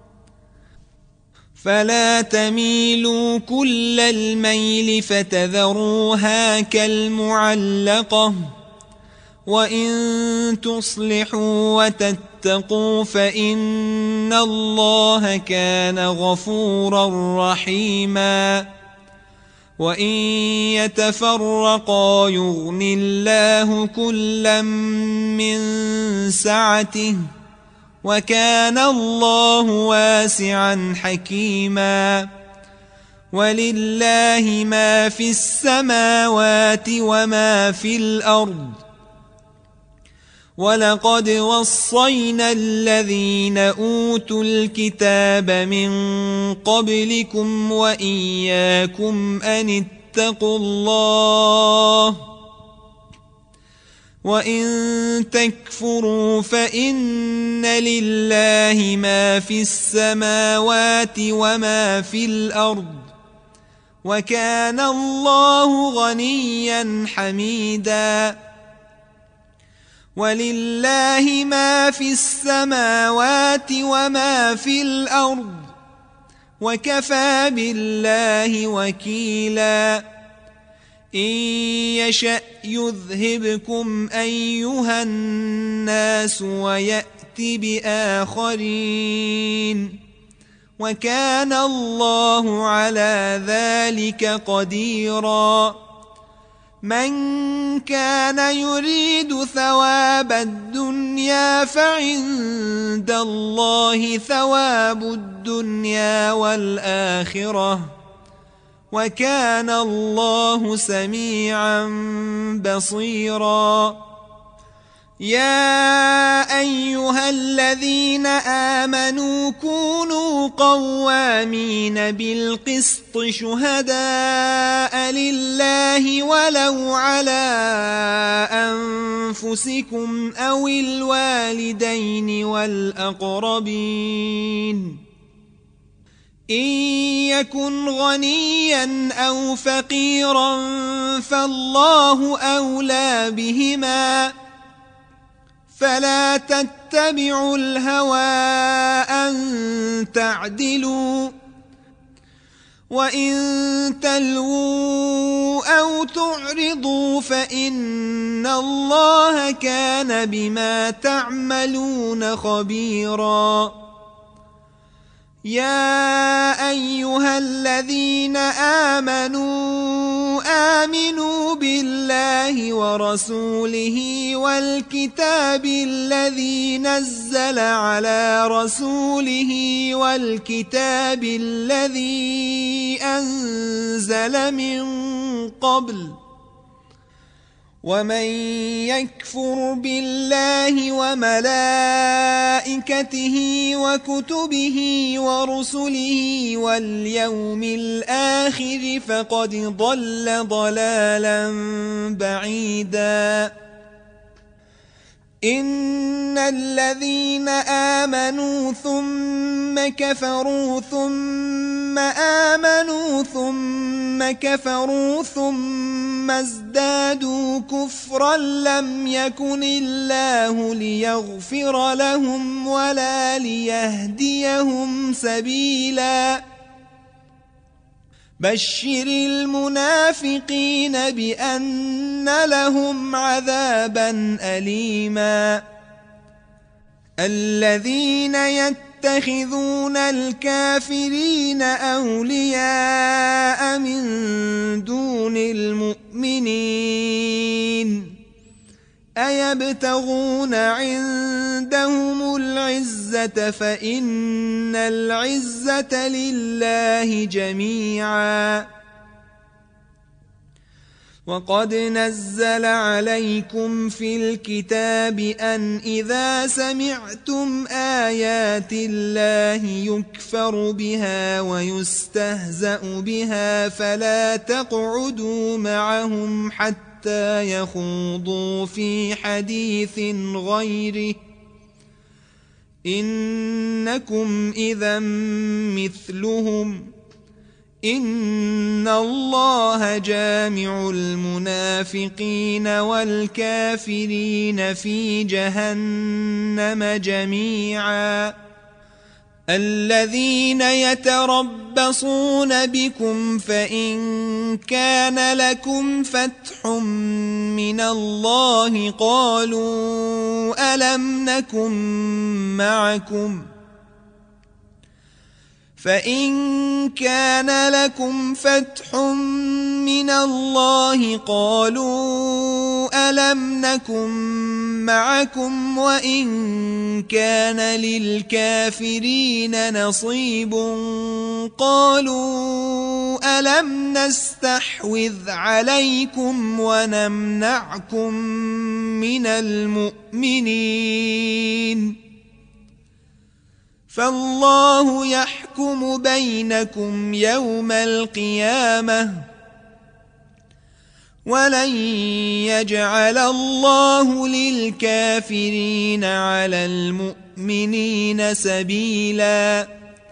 فلا تميلوا كل الميل فتذروها كالمعلقة. وإن تصلحوا وتتقوا فإن الله كان غفورا رحيما. وإن يتفرقا يغن الله كلا من سعته وكان الله واسعا حكيما. ولله ما في السماوات وما في الأرض. ولقد وصينا الذين أوتوا الكتاب من قبلكم وإياكم أن اتقوا الله وإن تكفروا فإن لله ما في السماوات وما في الأرض وكان الله غنيا حميدا. ولله ما في السماوات وما في الأرض وكفى بالله وكيلا. إن يشأ يذهبكم أيها الناس ويأت بآخرين وكان الله على ذلك قديرا. من كان يريد ثواب الدنيا فعند الله ثواب الدنيا والآخرة وكان الله سميعا بصيرا. يا أيها الذين آمنوا كونوا قوامين بالقسط شهداء لله ولو على أنفسكم أو الوالدين والأقربين إن يكن غنيا أو فقيرا فالله أولى بهما فلا تتبعوا الهوى أن تعدلوا وإن تلووا أو تعرضوا فإن الله كان بما تعملون خبيرا. يا أيها الذين آمنوا آمنوا بالله ورسوله والكتاب الذي نزل على رسوله والكتاب الذي أنزل من قبل ومن يكفر بالله وملائكته وكتبه ورسله واليوم الآخر فقد ضل ضلالا بعيدا. إن الذين آمنوا ثم كفروا ثم آمنوا ثم كفروا ثم ثم ازدادوا كفرا لم يكن الله ليغفر لهم ولا ليهديهم سبيلا بشر المنافقين بأن لهم عذابا أليما الذين يتخذون الكافرين أولياء من دون المؤمنين أيبتغون عندهم العزة فإن العزة لله جميعا وقد نزل عليكم في الكتاب أن إذا سمعتم آيات الله يكفر بها ويستهزأ بها فلا تقعدوا معهم حتى يخوضوا في حديث غيره إنكم إذا مثلهم إن الله جامع المنافقين والكافرين في جهنم جميعا الذين يتربصون بكم فإن كان لكم فتح من الله قالوا ألم نكن معكم فإن كان لكم فتح من الله قالوا ألم نكن معكم وإن كان للكافرين نصيب قالوا ألم نستحوذ عليكم ونمنعكم من المؤمنين فالله يحكم بينكم يوم القيامة ولن يجعل الله للكافرين على المؤمنين سبيلا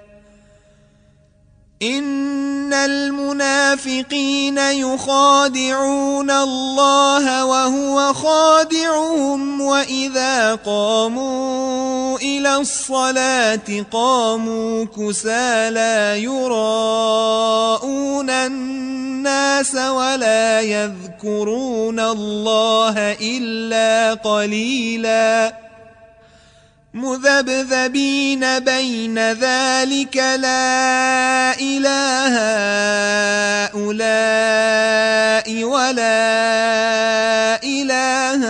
إن المنافقين يخادعون الله وهو خادعهم وإذا قاموا إلى الصلاة قاموا كسالى يراءون الناس ولا يذكرون الله إلا قليلا مذبذبين بين ذلك لا إله هؤلاء ولا إله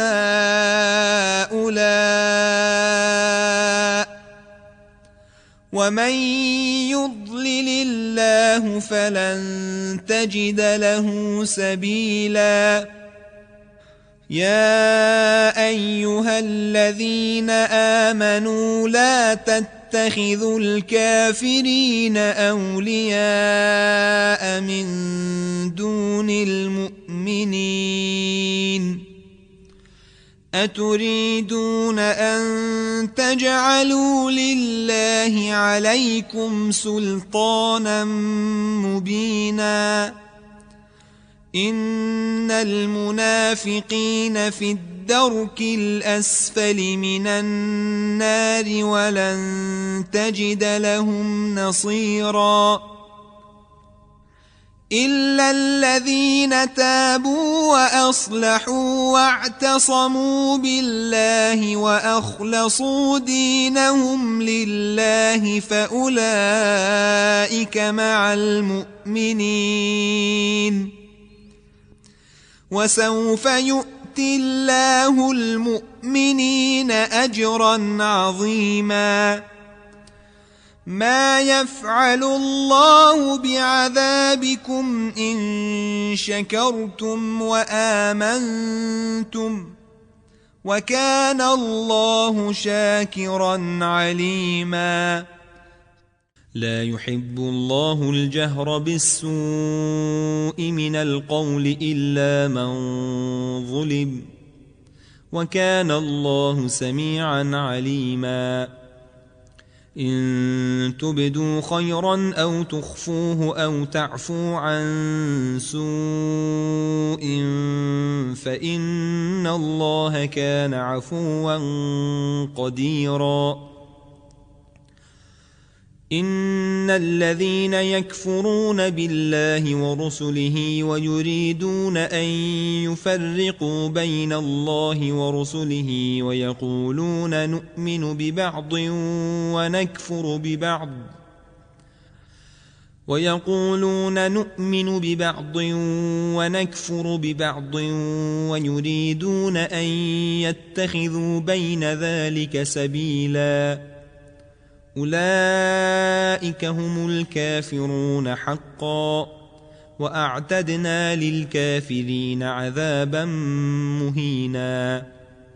هؤلاء ومن يضلل الله فلن تجد له سبيلا يا أيها الذين آمنوا لا تتخذوا الكافرين أولياء من دون المؤمنين أتريدون أن تجعلوا لله عليكم سلطانا مبينا إن المنافقين في الدرك الأسفل من النار ولن تجد لهم نصيرا إلا الذين تابوا وأصلحوا واعتصموا بالله وأخلصوا دينهم لله فأولئك مع المؤمنين وسوف يؤتي الله المؤمنين أجرا عظيما ما يفعل الله بعذابكم إن شكرتم وآمنتم وكان الله شاكرا عليما لا يحب الله الجهر بالسوء من القول إلا من ظلم وكان الله سميعا عليما إن تبدوا خيرا أو تخفوه أو تعفوا عن سوء فإن الله كان عفوا قديرا إن الذين يكفرون بالله ورسله ويريدون أن يفرقوا بين الله ورسله ويقولون نؤمن ببعض ونكفر ببعض ويقولون نؤمن ببعض ونكفر ببعض ويريدون أن يتخذوا بين ذلك سبيلا أولئك هم الكافرون حقا وأعتدنا للكافرين عذابا مهينا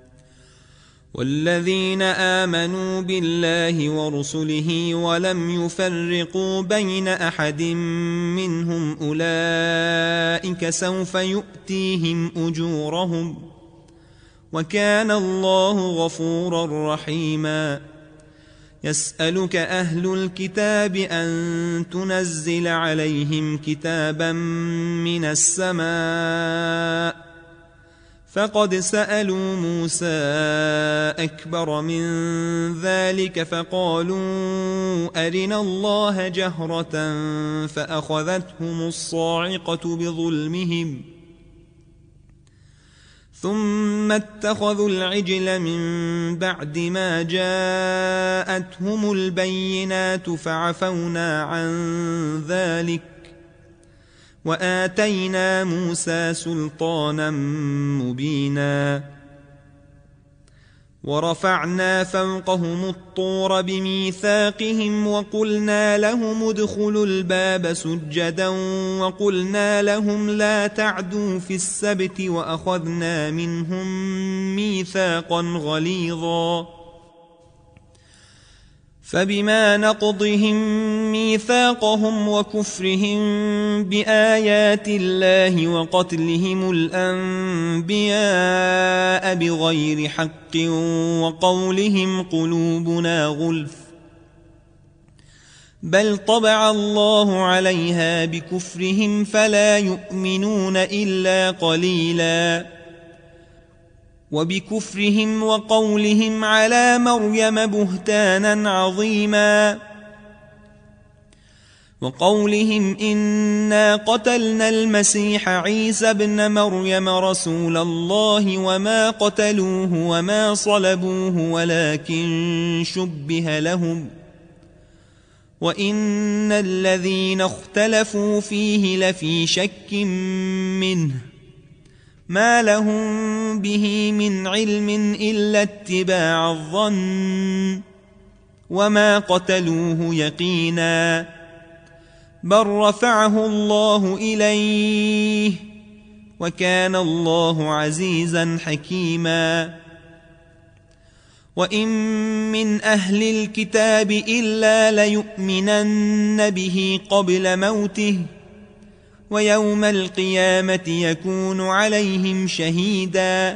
والذين آمنوا بالله ورسله ولم يفرقوا بين أحد منهم أولئك سوف يؤتيهم أجورهم وكان الله غفورا رحيما يسألك أهل الكتاب أن تنزل عليهم كتابا من السماء فقد سألوا موسى أكبر من ذلك فقالوا أرنا الله جهرة فأخذتهم الصاعقة بظلمهم ثم اتخذوا العجل من بعد ما جاءتهم البينات فعفونا عن ذلك وآتينا موسى سلطانا مبينا ورفعنا فوقهم الطور بميثاقهم وقلنا لهم ادخلوا الباب سجدا وقلنا لهم لا تعدوا في السبت وأخذنا منهم ميثاقا غليظا فبما نقضهم ميثاقهم وكفرهم بآيات الله وقتلهم الأنبياء بغير حق وقولهم قلوبنا غلف بل طبع الله عليها بكفرهم فلا يؤمنون إلا قليلا وبكفرهم وقولهم على مريم بهتانا عظيما وقولهم إنا قتلنا المسيح عيسى ابن مريم رسول الله وما قتلوه وما صلبوه ولكن شبه لهم وإن الذين اختلفوا فيه لفي شك منه ما لهم به من علم إلا اتباع الظن وما قتلوه يقينا بل رفعه الله إليه وكان الله عزيزا حكيما وإن من أهل الكتاب إلا ليؤمنن به قبل موته ويوم القيامة يكون عليهم شهيدا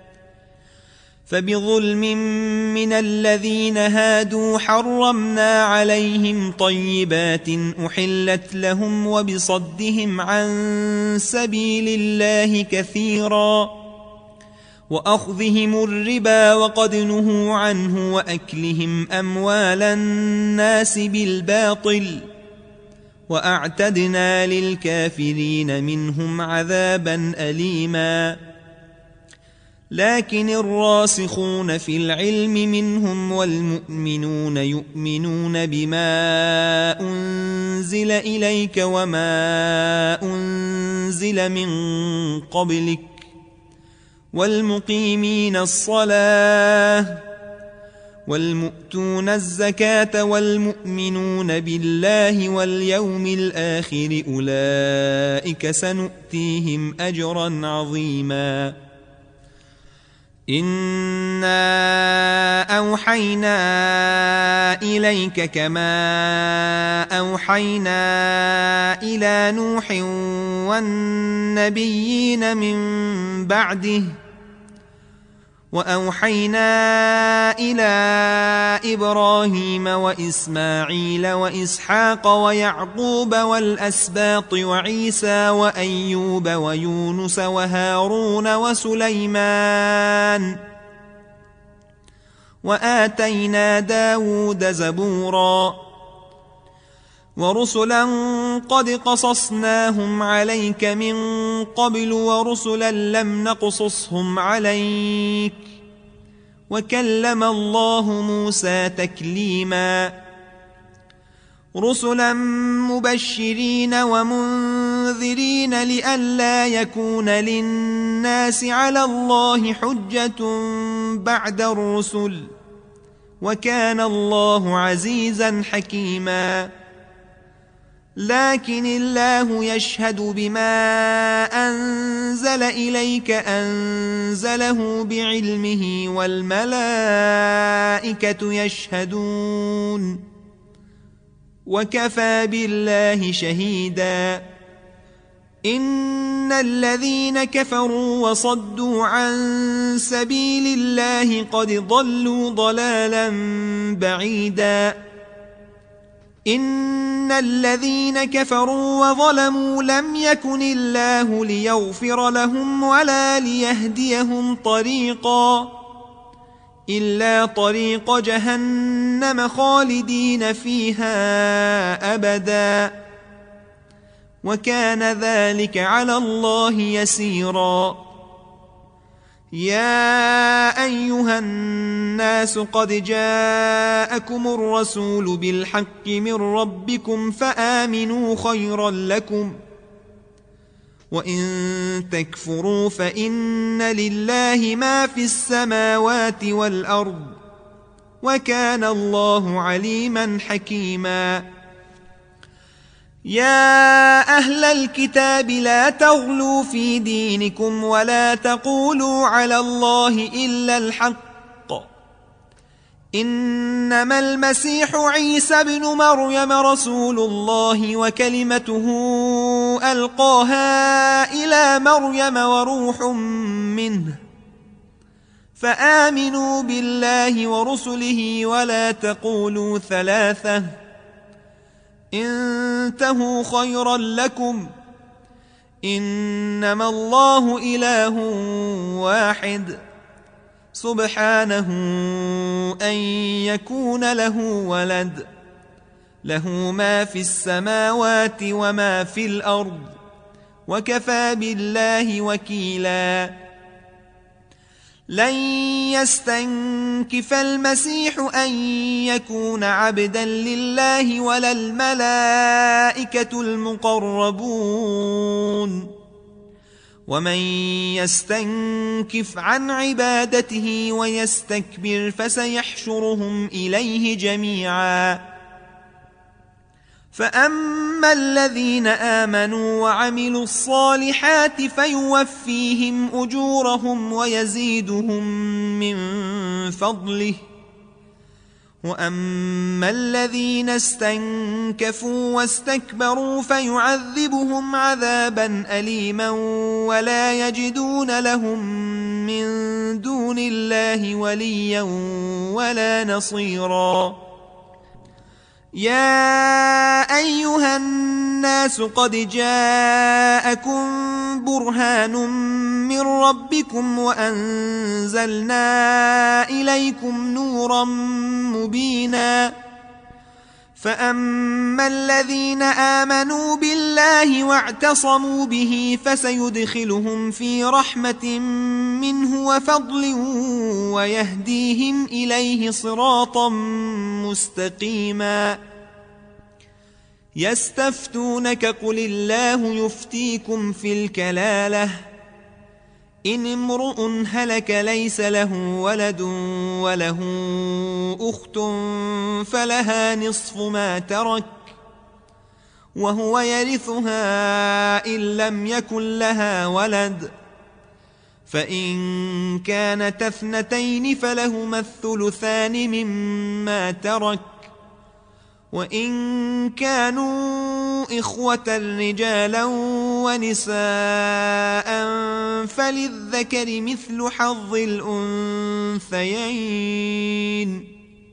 فبظلم من الذين هادوا حرمنا عليهم طيبات أحلت لهم وبصدهم عن سبيل الله كثيرا وأخذهم الربا وقد نهوا عنه وأكلهم أموال الناس بالباطل وأعتدنا للكافرين منهم عذابا أليما لكن الراسخون في العلم منهم والمؤمنون يؤمنون بما أنزل إليك وما أنزل من قبلك والمقيمين الصلاة والمؤتون الزكاة والمؤمنون بالله واليوم الآخر أولئك سنؤتيهم أجرا عظيما إنا أوحينا إليك كما أوحينا إلى نوح والنبيين من بعده وأوحينا إلى إبراهيم وإسماعيل وإسحاق ويعقوب والأسباط وعيسى وأيوب ويونس وهارون وسليمان وآتينا داود زبورا ورسلا قد قصصناهم عليك من قبل ورسلا لم نقصصهم عليك وكلم الله موسى تكليما رسلا مبشرين ومنذرين لئلا يكون للناس على الله حجة بعد الرسل وكان الله عزيزا حكيما لكن الله يشهد بما أنزل إليك أنزله بعلمه والملائكة يشهدون وكفى بالله شهيدا إن الذين كفروا وصدوا عن سبيل الله قد ضلوا ضلالا بعيدا إن الذين كفروا وظلموا لم يكن الله ليغفر لهم ولا ليهديهم طريقا إلا طريق جهنم خالدين فيها أبدا وكان ذلك على الله يسيرا يا أيها الناس قد جاءكم الرسول بالحق من ربكم فآمنوا خيرا لكم وإن تكفروا فإن لله ما في السماوات والأرض وكان الله عليما حكيما يا أهل الكتاب لا تغلوا في دينكم ولا تقولوا على الله إلا الحق إنما المسيح عيسى ابن مريم رسول الله وكلمته ألقاها إلى مريم وروح منه فآمنوا بالله ورسله ولا تقولوا ثلاثة انتهوا خيرا لكم إنما الله إله واحد سبحانه أن يكون له ولد له ما في السماوات وما في الأرض وكفى بالله وكيلا لن يستنكف المسيح أن يكون عبدا لله ولا الملائكة المقربون ومن يستنكف عن عبادته ويستكبر فسيحشرهم إليه جميعا فأما الذين آمنوا وعملوا الصالحات فيوفيهم أجورهم ويزيدهم من فضله وأما الذين استنكفوا واستكبروا فيعذبهم عذابا أليما ولا يجدون لهم من دون الله وليا ولا نصيرا يا أيها الناس قد جاءكم برهان من ربكم وأنزلنا إليكم نورا مبينا فأما الذين آمنوا بالله واعتصموا به فسيدخلهم في رحمة منه وفضل ويهديهم إليه صراطا مستقيما يستفتونك قل الله يفتيكم في الكلالة إن امرؤ هلك ليس له ولد وله أخت فلها نصف ما ترك وهو يرثها إن لم يكن لها ولد فإن كانت اثنتين فلهما الثلثان مما ترك وإن كانوا إخوة رجالا ونساء فللذكر مثل حظ الأنثيين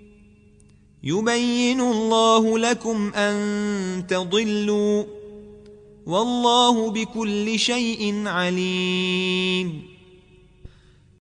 يبين الله لكم أن تضلوا والله بكل شيء عليم